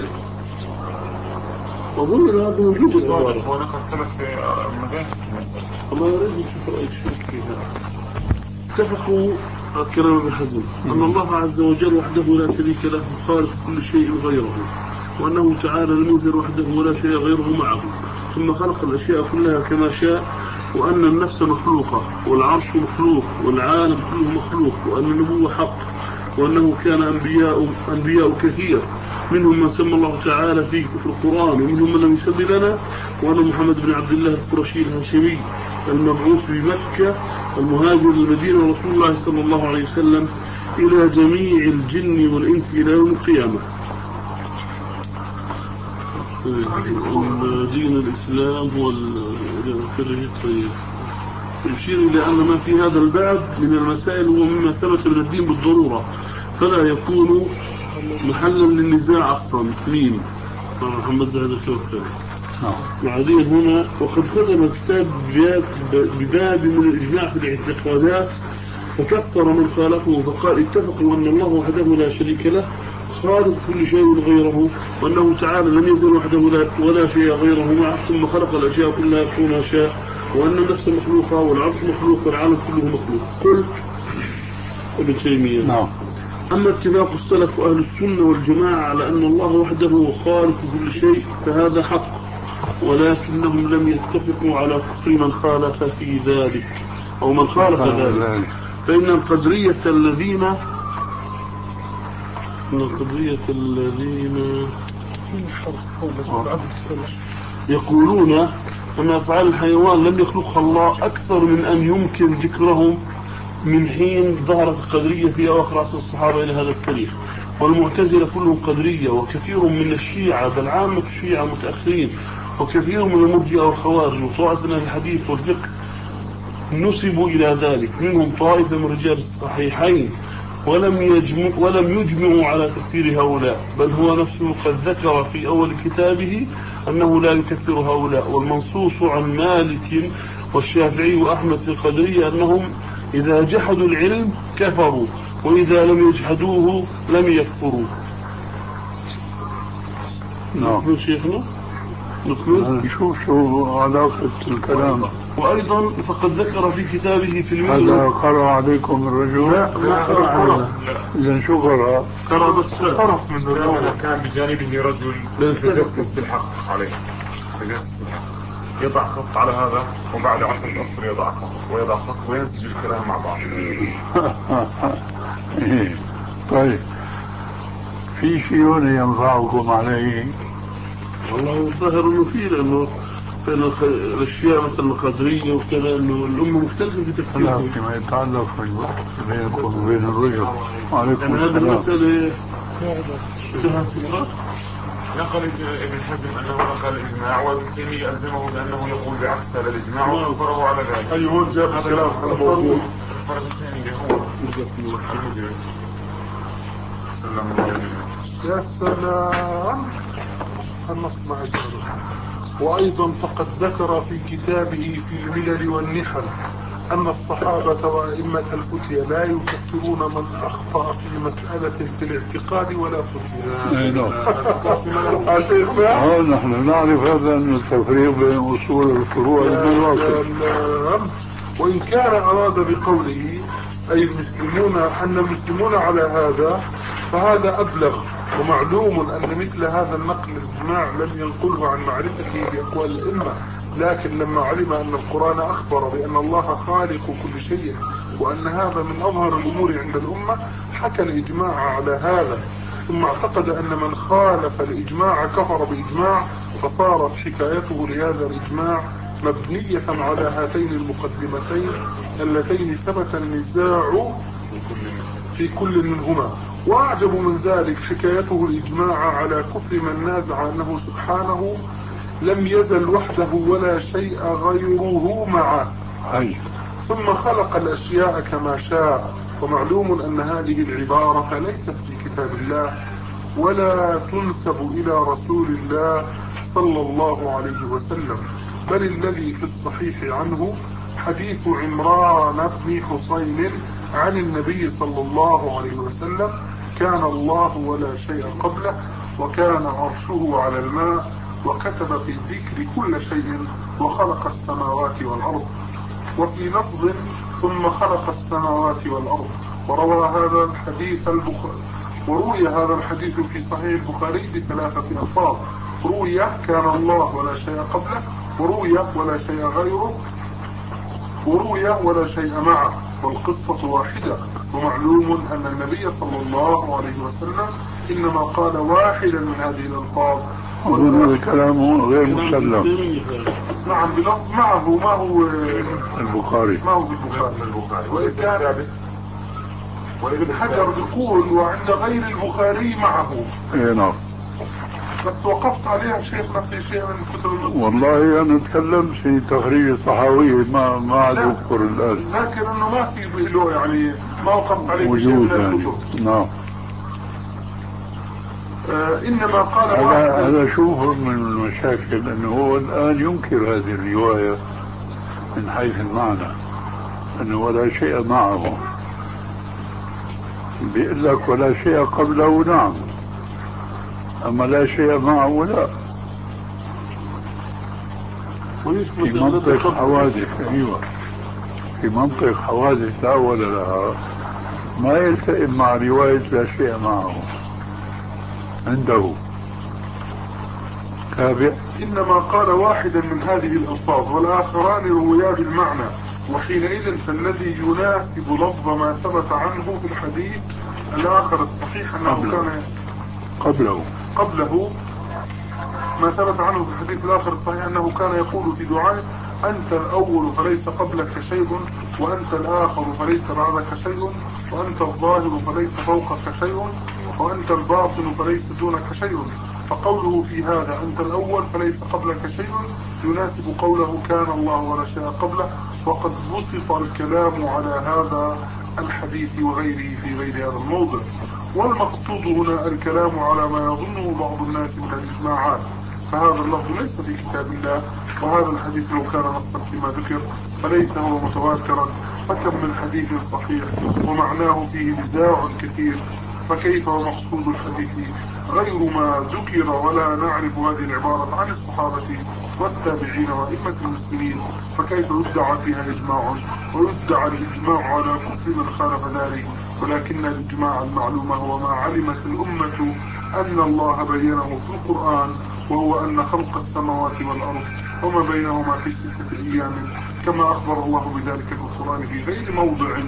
أظن هذا موجود العبارة. هو نقل ثلاث مذاهب. الله يريد نشوف رأيك شو فيها. اتفقوا كلام ابن حزم أن الله عز وجل وحده لا شريك له خالق كل شيء غيره، وأنه تعالى لم يزل وحده ولا شيء غيره معه، ثم خلق الأشياء كلها كما شاء، وأن النفس مخلوقة والعرش مخلوق والعالم كله مخلوق، وأن النبوة حق، وأنه كان أنبياء أنبياء كثير منهم من سمى الله تعالى في القرآن ومنهم من لم يسمي لنا، وأن محمد بن عبد الله القرشي الهاشمي المبعوث بمكة المهاجر للمدينة رسول الله صلى الله عليه وسلم إلى جميع الجن والإنس إلى يوم القيامة. دين الإسلام هو الطيب يشير إلى أن ما في هذا الباب من المسائل هو مما ثبت من الدين بالضرورة، فلا يكون محلا للنزاع أصلا. مين محمد زهد الشوكي بعدين هنا وقد ختم الكتاب بباب من الإجماع في الاعتقادات فكثر من خالفه فقال اتفقوا أن الله وحده لا شريك له خالق كل شيء غيره، وأنه تعالى لم يزل وحده ولا شيء غيره معه، ثم خلق الأشياء كلها كما شاء، وأن النفس مخلوقة والعرش مخلوق والعالم كله مخلوق. قلت ابن تيمية نعم. أما اتفاق السلف وأهل السنة والجماعة على أن الله وحده خالق كل شيء فهذا حق، ولكنهم لم يتفقوا على كفر من خالف في ذلك أو من خالف ذلك. فإن القدرية الذين من القدرية الذين يقولون أن أفعال الحيوان لم يخلقها الله أكثر من أن يمكن ذكرهم من حين ظهرت القدرية في أواخر عصر الصحابة إلى هذا التاريخ. والمعتزلة كلهم قدرية، وكثير من الشيعة بل عامة الشيعة متأخرين، وكثير من المرجئة والخوارج وطائفة من الحديث والفقه نسبوا إلى ذلك، منهم طائفة من رجال الصحيحين، ولم يجمع ولم يجمعوا على تكفير هؤلاء، بل هو نفسه قد ذكر في أول كتابه أنه لا يكفر هؤلاء. والمنصوص عن مالك والشافعي وأحمد في القدرية أنهم إذا جحدوا العلم كفروا، وإذا لم يجحدوه لم يكفروا. نعم شيخنا نشوف شو علاقة الكلام. وأيضا فقد ذكر في كتابه في المنزل هذا قرأ عليكم الرجل؟ لا ما قرأ علينا. إذن شو قرأ؟ قرأ بس طرف من ذلك كان بجانبه رجل يتجسس بالحق عليه، يتجسس بالحق، يضع خط على هذا وبعد عشرة أسطر يضع خط ويضع خط وينسج الكلام مع بعض. طيب في شيء هنا ينفعكم عليه؟ والله الظاهر انه فيه، لانه الاشياء مثل القدريه وكذا انه الامه مختلفه في تفكيرها فيما يتعلق بالبحث بينكم وبين الرجل. وعليكم يعني هذه المساله نقل ابن حزم انه نقل الاجماع، وابن تيمية الزمه بانه يقول بعكس هذا الاجماع وانكره على ذلك. اي هون جاب الكلام على الموضوع. الفرق الثاني اللي هو المجرم. يا سلام النص مع الجرم. وأيضا فقد ذكر في كتابه في الملل والنحل أن الصحابة وأئمة الفتية لا يكفرون من أخطأ في مسألة في الاعتقاد ولا فتية. نحن نعرف هذا أن التفريق بين أصول الفروع والمواقف. وإن كان أراد بقوله أي المسلمون أن المسلمون على هذا فهذا أبلغ. ومعلوم أن مثل هذا النقل الإجماع لم ينقله عن معرفته بأقوال الأئمة، لكن لما علم أن القرآن أخبر بأن الله خالق كل شيء وأن هذا من أظهر الأمور عند الأمة حكى الإجماع على هذا، ثم اعتقد أن من خالف الإجماع كفر بإجماع، فصارت حكايته لهذا الإجماع مبنية على هاتين المقدمتين اللتين ثبت النزاع في كل منهما. وأعجب من ذلك حكايته الإجماع على كفر من نازع أنه سبحانه لم يزل وحده ولا شيء غيره معه، ثم خلق الأشياء كما شاء. ومعلوم أن هذه العبارة ليست في كتاب الله ولا تنسب إلى رسول الله صلى الله عليه وسلم، بل الذي في الصحيح عنه حديث عمران بن حسين عن النبي صلى الله عليه وسلم: كان الله ولا شيء قبله، وكان عرشه على الماء، وكتب في الذكر كل شيء، وخلق السماوات والأرض. وفي لفظ: ثم خلق السماوات والأرض. وروى هذا الحديث البخاري وروي هذا الحديث في صحيح البخاري بثلاثة ألفاظ: روي كان الله ولا شيء قبله، وروي ولا شيء غيره، وروي ولا شيء معه، والقصة واحدة. ومعلوم أن النبي صلى الله عليه وسلم إنما قال واحدا من هذه الألفاظ. أظن كلامه غير مسلم. نعم بلفظ معه، ما هو البخاري، ما هو بالبخاري. وإذ كان وابن حجر يقول وعند غير البخاري معه. اي نعم. بس وقفت عليها شيخنا في شيء من كتب المسلم. والله انا تكلمت في تخريج الصحاوية، ما ما عاد اذكر الان، لكن انه ما في له يعني ما وقفت عليه في شيء من الكتب. نعم. آه انما قال هذا هذا شوف من المشاكل انه هو الان ينكر هذه الرواية من حيث المعنى، انه ولا شيء معه. بيقول لك ولا شيء قبله، نعم، اما لا شيء معه لا. في منطق حوادث، ايوه، في منطق حوادث لا ولا لها، ما يلتئم مع رواية لا شيء معه عنده. تابع. انما قال واحدا من هذه الالفاظ والاخران رويا بالمعنى، وحينئذ فالذي يناسب لفظ ما ثبت عنه في الحديث الاخر الصحيح انه قبله. كان قبله قبله ما ثبت عنه في الحديث الاخر الصحيح انه كان يقول في دعائه: انت الاول فليس قبلك شيء، وانت الاخر فليس بعدك شيء، وانت الظاهر فليس فوقك شيء، وانت الباطن فليس دونك شيء. فقوله في هذا انت الاول فليس قبلك شيء يناسب قوله كان الله ولا شيء قبله، وقد بسط الكلام على هذا الحديث وغيره في غير هذا الموضع. والمقصود هنا الكلام على ما يظنه بعض الناس من الاجماعات، فهذا اللفظ ليس في كتاب الله، وهذا الحديث لو كان نصا فيما ذكر فليس هو متواترا، فكم من حديث صحيح ومعناه فيه نزاع كثير، فكيف ومقصود الحديث غير ما ذكر؟ ولا نعرف هذه العبارة عن الصحابة والتابعين وأئمة المسلمين، فكيف يدعى فيها إجماع ويدعى الإجماع على كفر من خالف ذلك؟ ولكن الإجماع المعلوم هو ما علمت الأمة أن الله بينه في القرآن، وهو أن خلق السماوات والأرض وما بينهما في ستة أيام، كما أخبر الله بذلك في القرآن في غير موضع.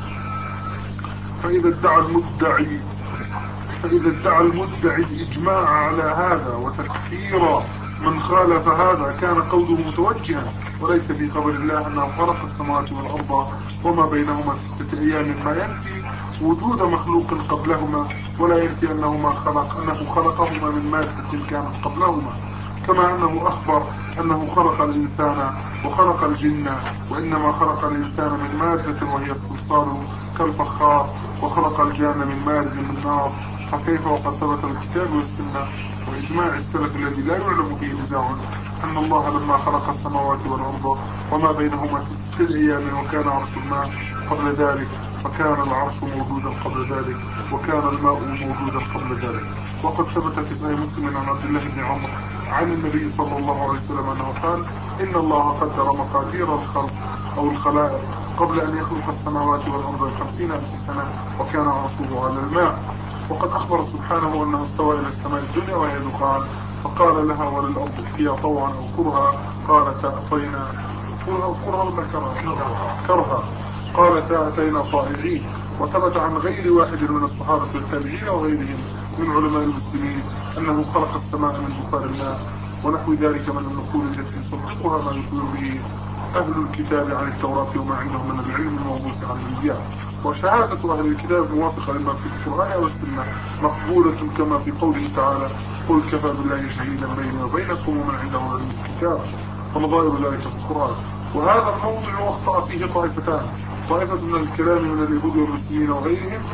فإذا ادعى المدعي فإذا ادعى المدعي الإجماع على هذا وتكفير من خالف هذا كان قوله متوجها، وليس في خبر الله أنه خلق السماوات والأرض وما بينهما في ستة أيام، ما ينفي وجود مخلوق قبلهما، ولا ينفي أنه ما خلق أنه خلقهما من مادة كانت قبلهما، كما أنه أخبر أنه خلق الإنسان وخلق الجن، وإنما خلق الإنسان من مادة وهي الصلصال كالفخار، وخلق الجان من مارج من نار. فكيف وقد ثبت الكتاب والسنة وإجماع السلف الذي لا يعلم فيه نزاع أن الله لما خلق السماوات والأرض وما بينهما في ست أيام وكان عرش الماء قبل ذلك، فكان العرش موجودا قبل ذلك، وكان الماء موجودا قبل ذلك. وقد ثبت في صحيح مسلم عن عبد الله بن عمر عن النبي صلى الله عليه وسلم أنه قال: إن الله قدر مقادير الخلق أو الخلائق قبل أن يخلق السماوات والأرض بخمسين ألف سنة، وكان عرشه على الماء. وقد أخبر سبحانه أنه استوى إلى السماء الدنيا وهي دخان، فقال لها وللأرض ائتيا طوعا أو كرها، قالتا أتينا كرها ولا كرها؟ كرها. قالتا أتينا طائعين. وثبت عن غير واحد من الصحابة والتابعين وغيرهم من علماء المسلمين أنه خلق السماء من بخار الماء، ونحو ذلك من النقول التي يصدقها ما يخبر به أهل الكتاب عن التوراة وما عندهم من العلم الموضوع عن الأنبياء. وشهادة أهل الكتاب موافقة لما في القرآن والسنة مقبولة، كما في قوله تعالى: قل كفى بالله شهيدا بيني وبينكم ومن عنده علم الكتاب، ونظائر ذلك في القرآن. وهذا الموضوع أخطأ فيه طائفتان: طائفة من الكلام من اليهود والمسلمين وغيرهم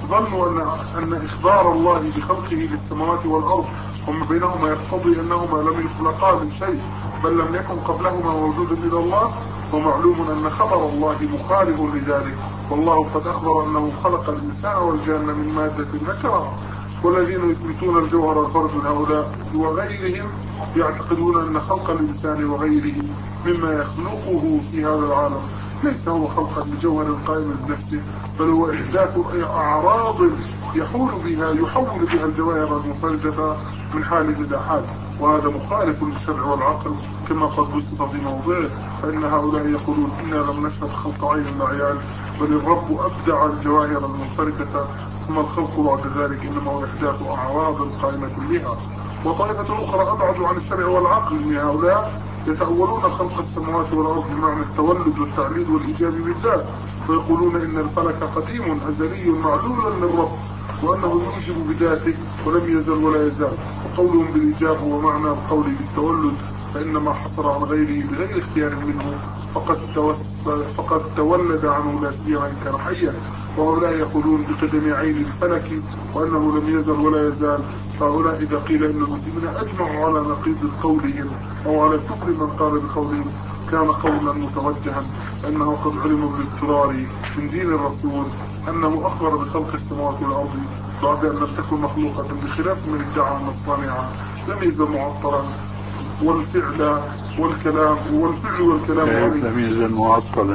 ظنوا أن أن إخبار الله بخلقه للسماوات والأرض وما بينهما يقتضي أنهما لم يخلقا من شيء بل لم يكن قبلهما موجودا إلى الله، ومعلوم أن خبر الله مخالف لذلك، والله قد أخبر أنه خلق الإنسان والجان من مادة نكرة. والذين يثبتون الجوهر الفرد من هؤلاء وغيرهم يعتقدون أن خلق الإنسان وغيره مما يخلقه في هذا العالم ليس هو خلقا لجوهر قائم بنفسه، بل هو إحداث أعراض يحول بها يحول بها الجواهر المنفردة من حال إلى حال، وهذا مخالف للشرع والعقل كما قد بسط في موضعه. فإن هؤلاء يقولون إنا لم نشهد خلق عين العيان، بل الرب أبدع الجواهر المنفردة، ثم الخلق بعد ذلك إنما هو إحداث أعراض قائمة بها. وطائفة أخرى أبعد عن الشرع والعقل من هؤلاء يتأولون خلق السماوات والأرض بمعنى التولد والتعليل والإيجاب بالذات، فيقولون إن الفلك قديم أزلي معلولا للرب وأنه يوجب بذاته ولم يزل ولا يزال، وقولهم بالإيجاب هو معنى القول بالتولد، فإنما حصل عن غيره بغير اختيار منه فقد, فقد تولد عنه لا سيما إن كان حيا. وهؤلاء يقولون بقدم عين الفلك وأنه لم يزل ولا يزال. فهؤلاء إذا قيل إن المسلمين أجمعوا على نقيض قولهم أو على كفر من قال بقولهم كان قولا متوجها، أنه قد علم بالاضطرار من دين الرسول أنه أخبر بخلق السماوات والأرض بعد أن لم تكن مخلوقة، بخلاف من ادعى أن الصانعة لم يزل معطلا والفعل والكلام والفعل والكلام لم يزل معطلا.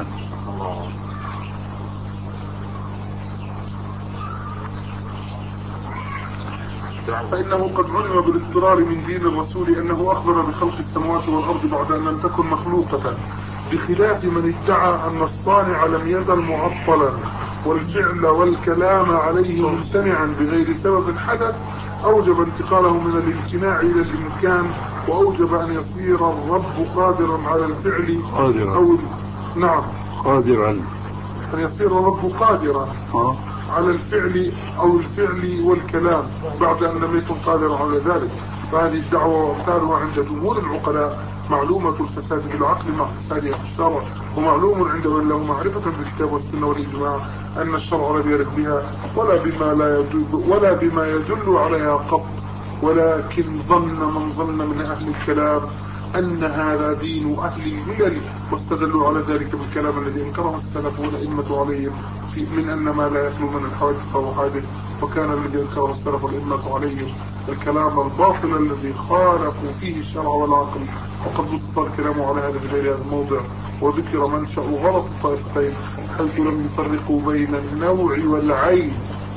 فإنه قد علم بالاضطرار من دين الرسول أنه أخبر بخلق السماوات والأرض بعد أن لم تكن مخلوقة، بخلاف من ادعى أن الصانع لم يزل معطلا والفعل والكلام عليه ممتنعا بغير سبب حدث أوجب انتقاله من الامتناع إلى الإمكان، وأوجب أن يصير الرب قادرا على الفعل قادرا أو نعم قادرا أن يصير الرب قادرا أه؟ على الفعل أو الفعل والكلام بعد أن لم يكن قادرا على ذلك. فهذه الدعوة وأمثالها عند جمهور العقلاء معلومة الفساد بالعقل مع فسادها في الشرع، ومعلوم عند من له معرفة بالكتاب والسنة والإجماع أن الشرع لم يرد بها ولا بما لا يدل ولا بما يدل عليها قط، ولكن ظن من ظن من أهل الكلام أن هذا دين أهل الملل، واستدلوا على ذلك بالكلام الذي انكره السلف والأئمة عليهم من أن ما لا يخلو من الحوادث فهو حادث، وكان الذي انكره السلف والأئمة عليهم الكلام الباطل الذي خالفوا فيه الشرع والعقل. وقد بسط الكلام على هذا في غير هذا الموضع، وذكر منشأ غلط الطائفتين حيث لم يفرقوا بين النوع والعين،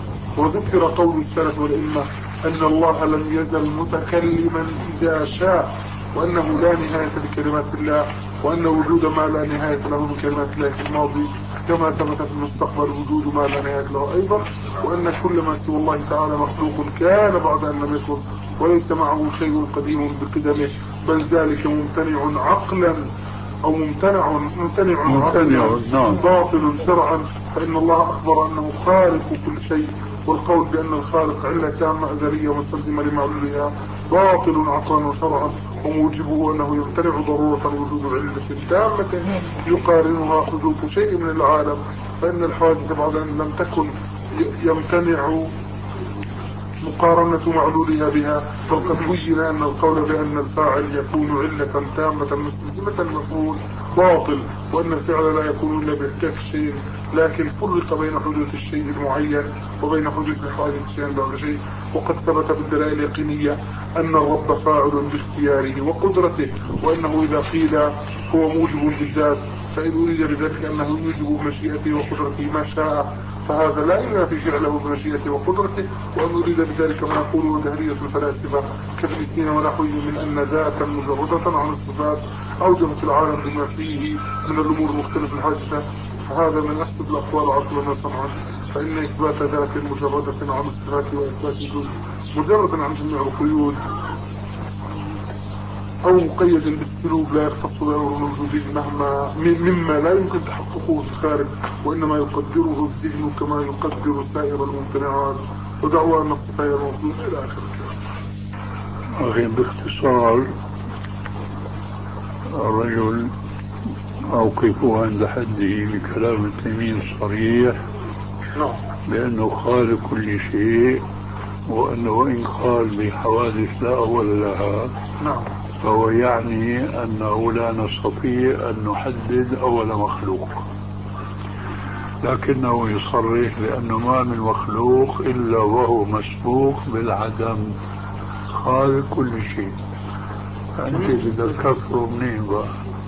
وذكر قول السلف والأئمة أن الله لم يزل متكلما إذا شاء، وأنه لا نهاية لكلمات الله، وأن وجود ما لا نهاية له من كلمات الله في الماضي كما ثبت في المستقبل وجود ما لا نهاية له أيضا، وأن كل ما سوى الله تعالى مخلوق كان بعد أن لم يكن، وليس معه شيء قديم بقدمه، بل ذلك ممتنع عقلا أو ممتنع ممتنع, ممتنع عقلا باطل شرعا. فإن الله أخبر أنه خالق كل شيء، والقول بأن الخالق علة تامة أزلية مستلزمة لمعلولها باطل عقلا وشرعا، وموجبه أنه يمتنع ضرورة وجود علة تامة يقارنها حدوث شيء من العالم. فإن الحوادث بعد أن لم تكن يمتنع مقارنة معلولها بها، فقد بين أن القول بأن الفاعل يكون علة تامة مستلزمة المفعول باطل، وأن الفعل لا يكون إلا باحداث الشيء، لكن فرق بين حدوث الشيء المعين وبين حدوث الحوادث شيئا بعد شيء. وقد ثبت بالدلائل اليقينية أن الرب فاعل باختياره وقدرته، وأنه إذا قيل هو موجب بالذات فإن أريد بذلك أنه يوجب بمشيئته وقدرته ما شاء، فهذا لا ينافي فعله بمشيئته وقدرته. وأن أريد بذلك ما يقوله دهرية الفلاسفة كابن سينا ونحوه من أن ذاتا مجردة عن الصفات أوجبت العالم بما فيه من الأمور المختلفة الحادثة، فهذا من أحسب الأقوال عقلا وسمعا. فإن إثبات ذات مجردة عن الصفات وإثبات مجرد عن جميع القيود أو مقيد بالسلوب لا يختص بأمر الوجود مهما مما لا يمكن تحققه في الخارج، وإنما يقدره الذهن كما يقدر سائر الممتنعات، ودعوى أن الصفات الموجود إلى آخره. أخي باختصار الرجل أوقفه عند حده بكلام تيمي صريح نعم. بأنه خالق كل شيء، وأنه وإن قال بحوادث لا أول لها نعم. فهو يعني أنه لا نستطيع أن نحدد أول مخلوق، لكنه يصرح بأنه ما من مخلوق إلا وهو مسبوق بالعدم، خالق كل شيء. فأنت بدك تكفره منين بقى؟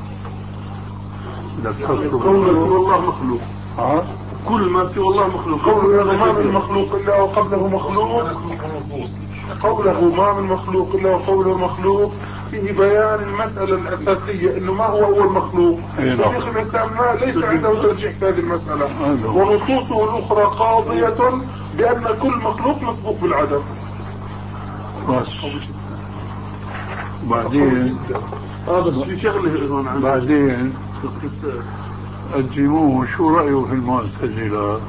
بدك تكفره كل ما سوى الله مخلوق. ها؟ كل ما سوى الله مخلوق. قوله ما من مخلوق إلا وقبله مخلوق، قوله ما من مخلوق إلا وقبله مخلوق فيه بيان المسألة الأساسية إنه ما هو أول مخلوق. شيخ الإسلام ليس عنده ترجيح في هذه المسألة، ونصوصه الأخرى قاضية بأن كل مخلوق مسبوق بالعدم. بس بعدين اه بس في شغله هون بعدين أجيبوه شو رأيه في المعتزلة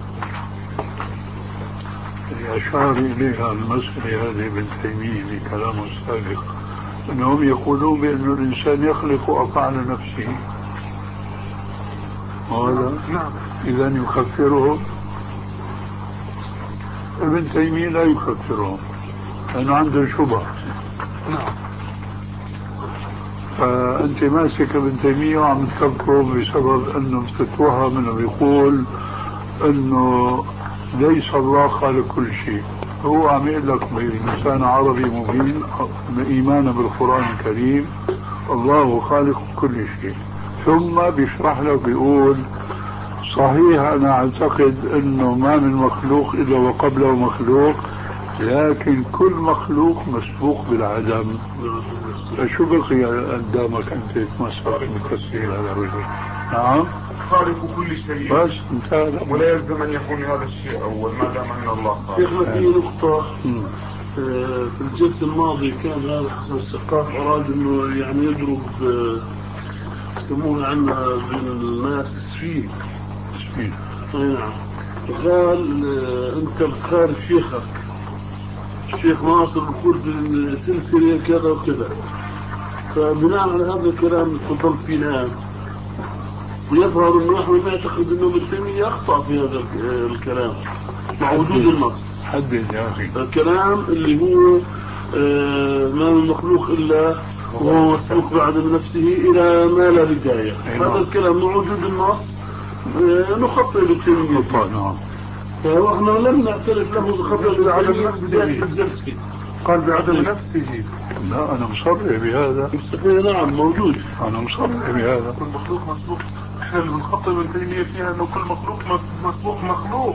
اللي أشار إليها المسألة هذه ابن تيمية في كلامه السابق، أنهم يقولون بأن الإنسان يخلق أفعال نفسه، وهذا نعم. إذا يكفرهم. ابن تيمية لا يكفرهم لأنه عنده شبهة. نعم. فأنت ماسك ابن تيمية وعم تكفره بسبب أنه بتتوهم أنه بيقول أنه ليس الله خالق كل شيء. هو عم يقول لك بلسان عربي مبين إيمانا بالقرآن الكريم الله خالق كل شيء، ثم بيشرح لك بيقول صحيح أنا أعتقد أنه ما من مخلوق إلا وقبله مخلوق، لكن كل مخلوق مسبوق بالعدم. شو بقي قدامك أنت تمسك بتفسير هذا الرجل؟ نعم خالق كل شيء بس انتهى، ولا يلزم أن يكون هذا الشيء أول ما دام أن الله خالق. شيخنا في نقطة في الجلسة الماضي كان هذا حسن السقاف أراد إنه يعني يضرب يسمونه عنا بالناس سفين. سفين. نعم. قال أنت بتخالف شيخك الشيخ ناصر بيقول بالسلسلة كذا وكذا، فبناء على هذا الكلام اللي تفضل فيه الآن ويظهر انه نحن نعتقد انه ابن تيمية اخطأ في هذا الكلام مع وجود النص. حدد يا اخي. الكلام اللي هو آه ما من مخلوق الا وهو مسبوق بعدم نفسه الى ما لا بداية. هذا الكلام مع وجود النص آه نخطئ ابن تيمية. نعم. فاحنا لم نعترف له بخطأ بعدم نفسه. قال بعدم نفسه. لا أنا مصرح بهذا. نعم موجود. أنا مصرح بهذا. كل مخلوق مسبوق. احنا اللي بنخطئ ابن تيمية فيها انه كل مخلوق مسبوق مخلوق.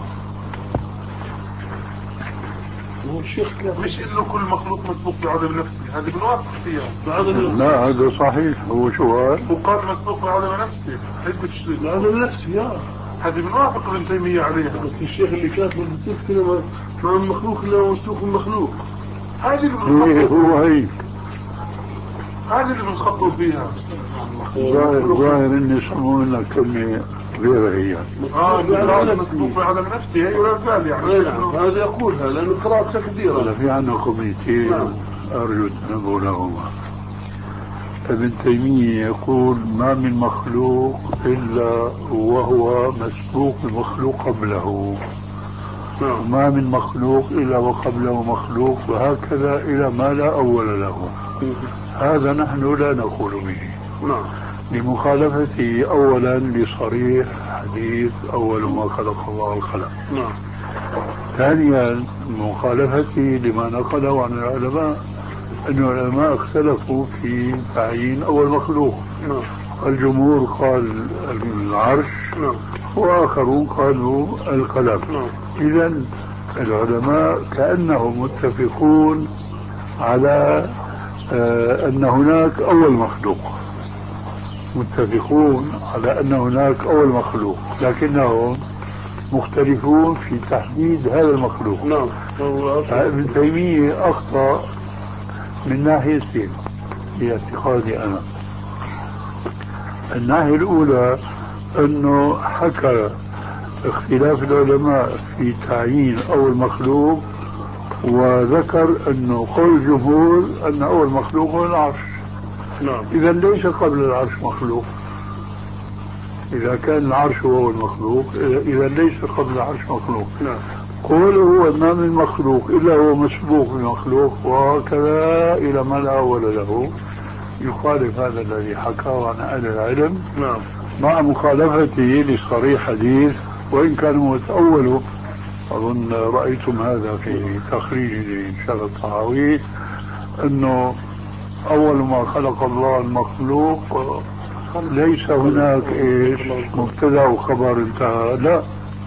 الشيخ مش انه كل مخلوق مسبوق بعدم نفسه، هذه بنوافق فيها. لا هذا صحيح. هو شو قال؟ وقال مسبوق بعدم نفسه. بعدم نفسه يا هذه بنوافق ابن تيمية عليها. بس الشيخ اللي كاتب بالسلسلة ما من مخلوق الا مسبوق المخلوق. هذه اللي بنخطئ. هو هي هذه اللي بنخطئ فيها. ظاهر اني يسمون لك كلمة غير هي. اه لا مسبوق بعدم نفسه هي ولا قال يعني. نعم هذا يقولها لأنه قراءة كثيرة. في عنا قضيتين أرجو التنبه لهما. ابن تيمية يقول ما من مخلوق إلا وهو مسبوق بمخلوق قبله، وما من مخلوق إلا وقبله مخلوق، وهكذا إلى ما لا أول له. هذا نحن لا نقول به. نعم. لمخالفته أولا لصريح حديث أول ما خلق الله الخلق. نعم. ثانيا مخالفته لما نقله عن العلماء أن العلماء اختلفوا في تعيين أول مخلوق. نعم. الجمهور قال العرش. نعم. وآخرون قالوا القلم. نعم. إذن العلماء كأنهم متفقون على آه أن هناك أول مخلوق، متفقون على أن هناك أول مخلوق، لكنهم مختلفون في تحديد هذا المخلوق. نعم. ابن تيمية أخطأ من ناحيتين في اعتقادي أنا. الناحية الأولى أنه حكى اختلاف العلماء في تعيين أول مخلوق، وذكر أنه قول الجمهور أن أول مخلوق هو العرش. نعم. إذا ليس قبل العرش مخلوق. إذا كان العرش هو المخلوق إذا ليس قبل العرش مخلوق. نعم. قوله هو ما من مخلوق إلا هو مسبوق بمخلوق وهكذا إلى ما لا أول له يخالف هذا الذي حكاه عن أهل العلم. نعم. مع مخالفته لصريح حديث وإن كان متأول. أظن رأيتم هذا في تخريج لشرح الطحاوي أنه أول ما خلق الله المخلوق ليس هناك إيش مبتدأ وخبر انتهى، لا.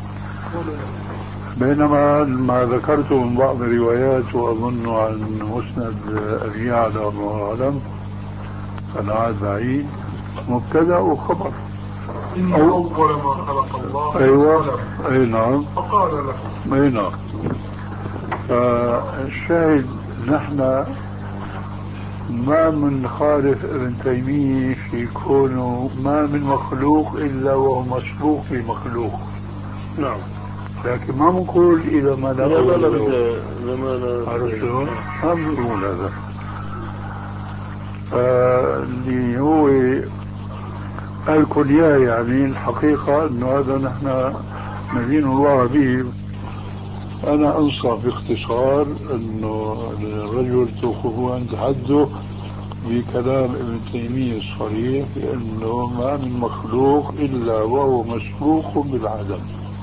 بينما ما ذكرته من بعض الروايات وأظن عن مسند أبي يعلى الله أعلم فالعاد بعيد مبتدأ وخبر. إن أول ما خلق الله أيوة. أي نعم. فقال له. أي نعم. فالشاهد نحن ما منخالف ابن تيمية في كونه ما من مخلوق إلا وهو مسبوق بمخلوق. نعم. لكن ما بنقول إذا ما لا لا لا لا لا ما لا عرفتوا؟ ما بنقول هذا. اللي هو الكلية يعني الحقيقة أنه هذا نحن ندين الله به. أنا أنصح باختصار أنه الرجل توقفوا عند حده بكلام ابن تيمية الصريح بأنه ما من مخلوق إلا وهو مسبوق بالعدم،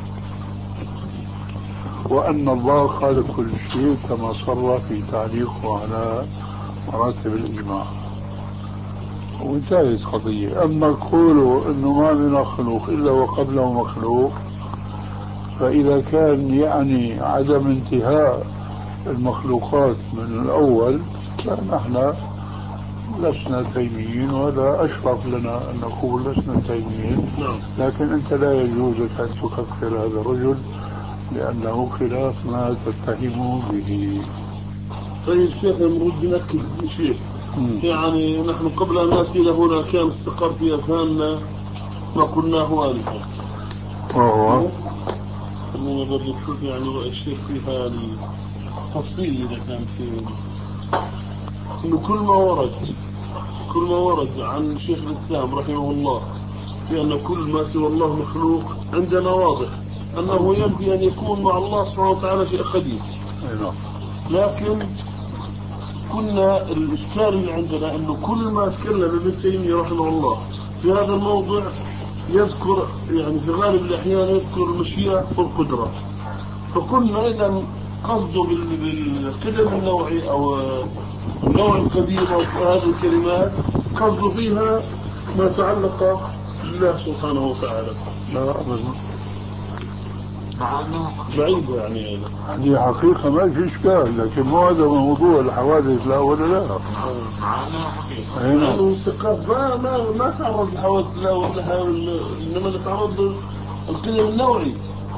وأن الله خالق كل شيء كما صرح في تعليقه على مراتب الإجماع وانتهت قضية. أما قوله أنه ما من مخلوق إلا وقبله مخلوق فإذا كان يعني عدم انتهاء المخلوقات من الأول فنحن لسنا تيميين، وهذا أشرف لنا أن نقول لسنا تيميين. لكن أنت لا يجوز أن تكفر هذا الرجل لأنه خلاف ما تتهم به. طيب شيخ نريد نركز شيء. يعني نحن قبل أن نأتي لهنا كان استقر في أذهاننا ما قلناه آنفا. وهو خلينا نقول نشوف يعني الشيخ فيها التفصيل إذا كان فيه إنه كل ما ورد كل ما ورد عن شيخ الإسلام رحمه الله بأن كل ما سوى الله مخلوق عندنا واضح أنه ينبغي أن يكون مع الله سبحانه وتعالى شيء حديث. لكن كنا الإشكال اللي عندنا أنه كل ما تكلم ابن تيمية رحمه الله في هذا الموضوع يذكر يعني في غالب الأحيان يذكر المشيئة والقدرة. فقلنا إذا قصده بالقدم النوعي أو النوع القديم أو هذه الكلمات قصده فيها ما تعلق بالله سبحانه وتعالى. لا أبدا مع أنه بعيد يعني هذه حقيقة ما في إشكال، لكن مو هذا موضوع الحوادث لا ولا لا. مع أنه حقيقة لأنه استقاف ما ما ما تعرض لحوادث لا ولا إنما تعرض القدم النوعي.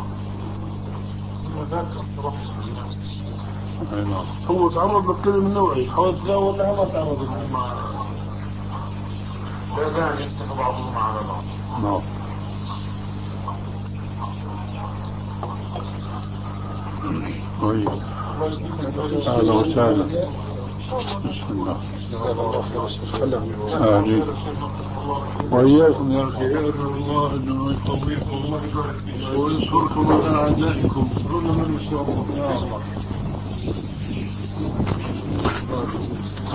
هو تعرض للقدم النوعي حوادث لا ولا ما تعرض لها. لا داعي يفتح بعضهم على بعض. نعم. طيب أهلا وسهلا. بسم الله. آمين. وإياكم يا أخي أرجو الله أنه يقويكم وينصركم على أعدائكم. إن شاء الله.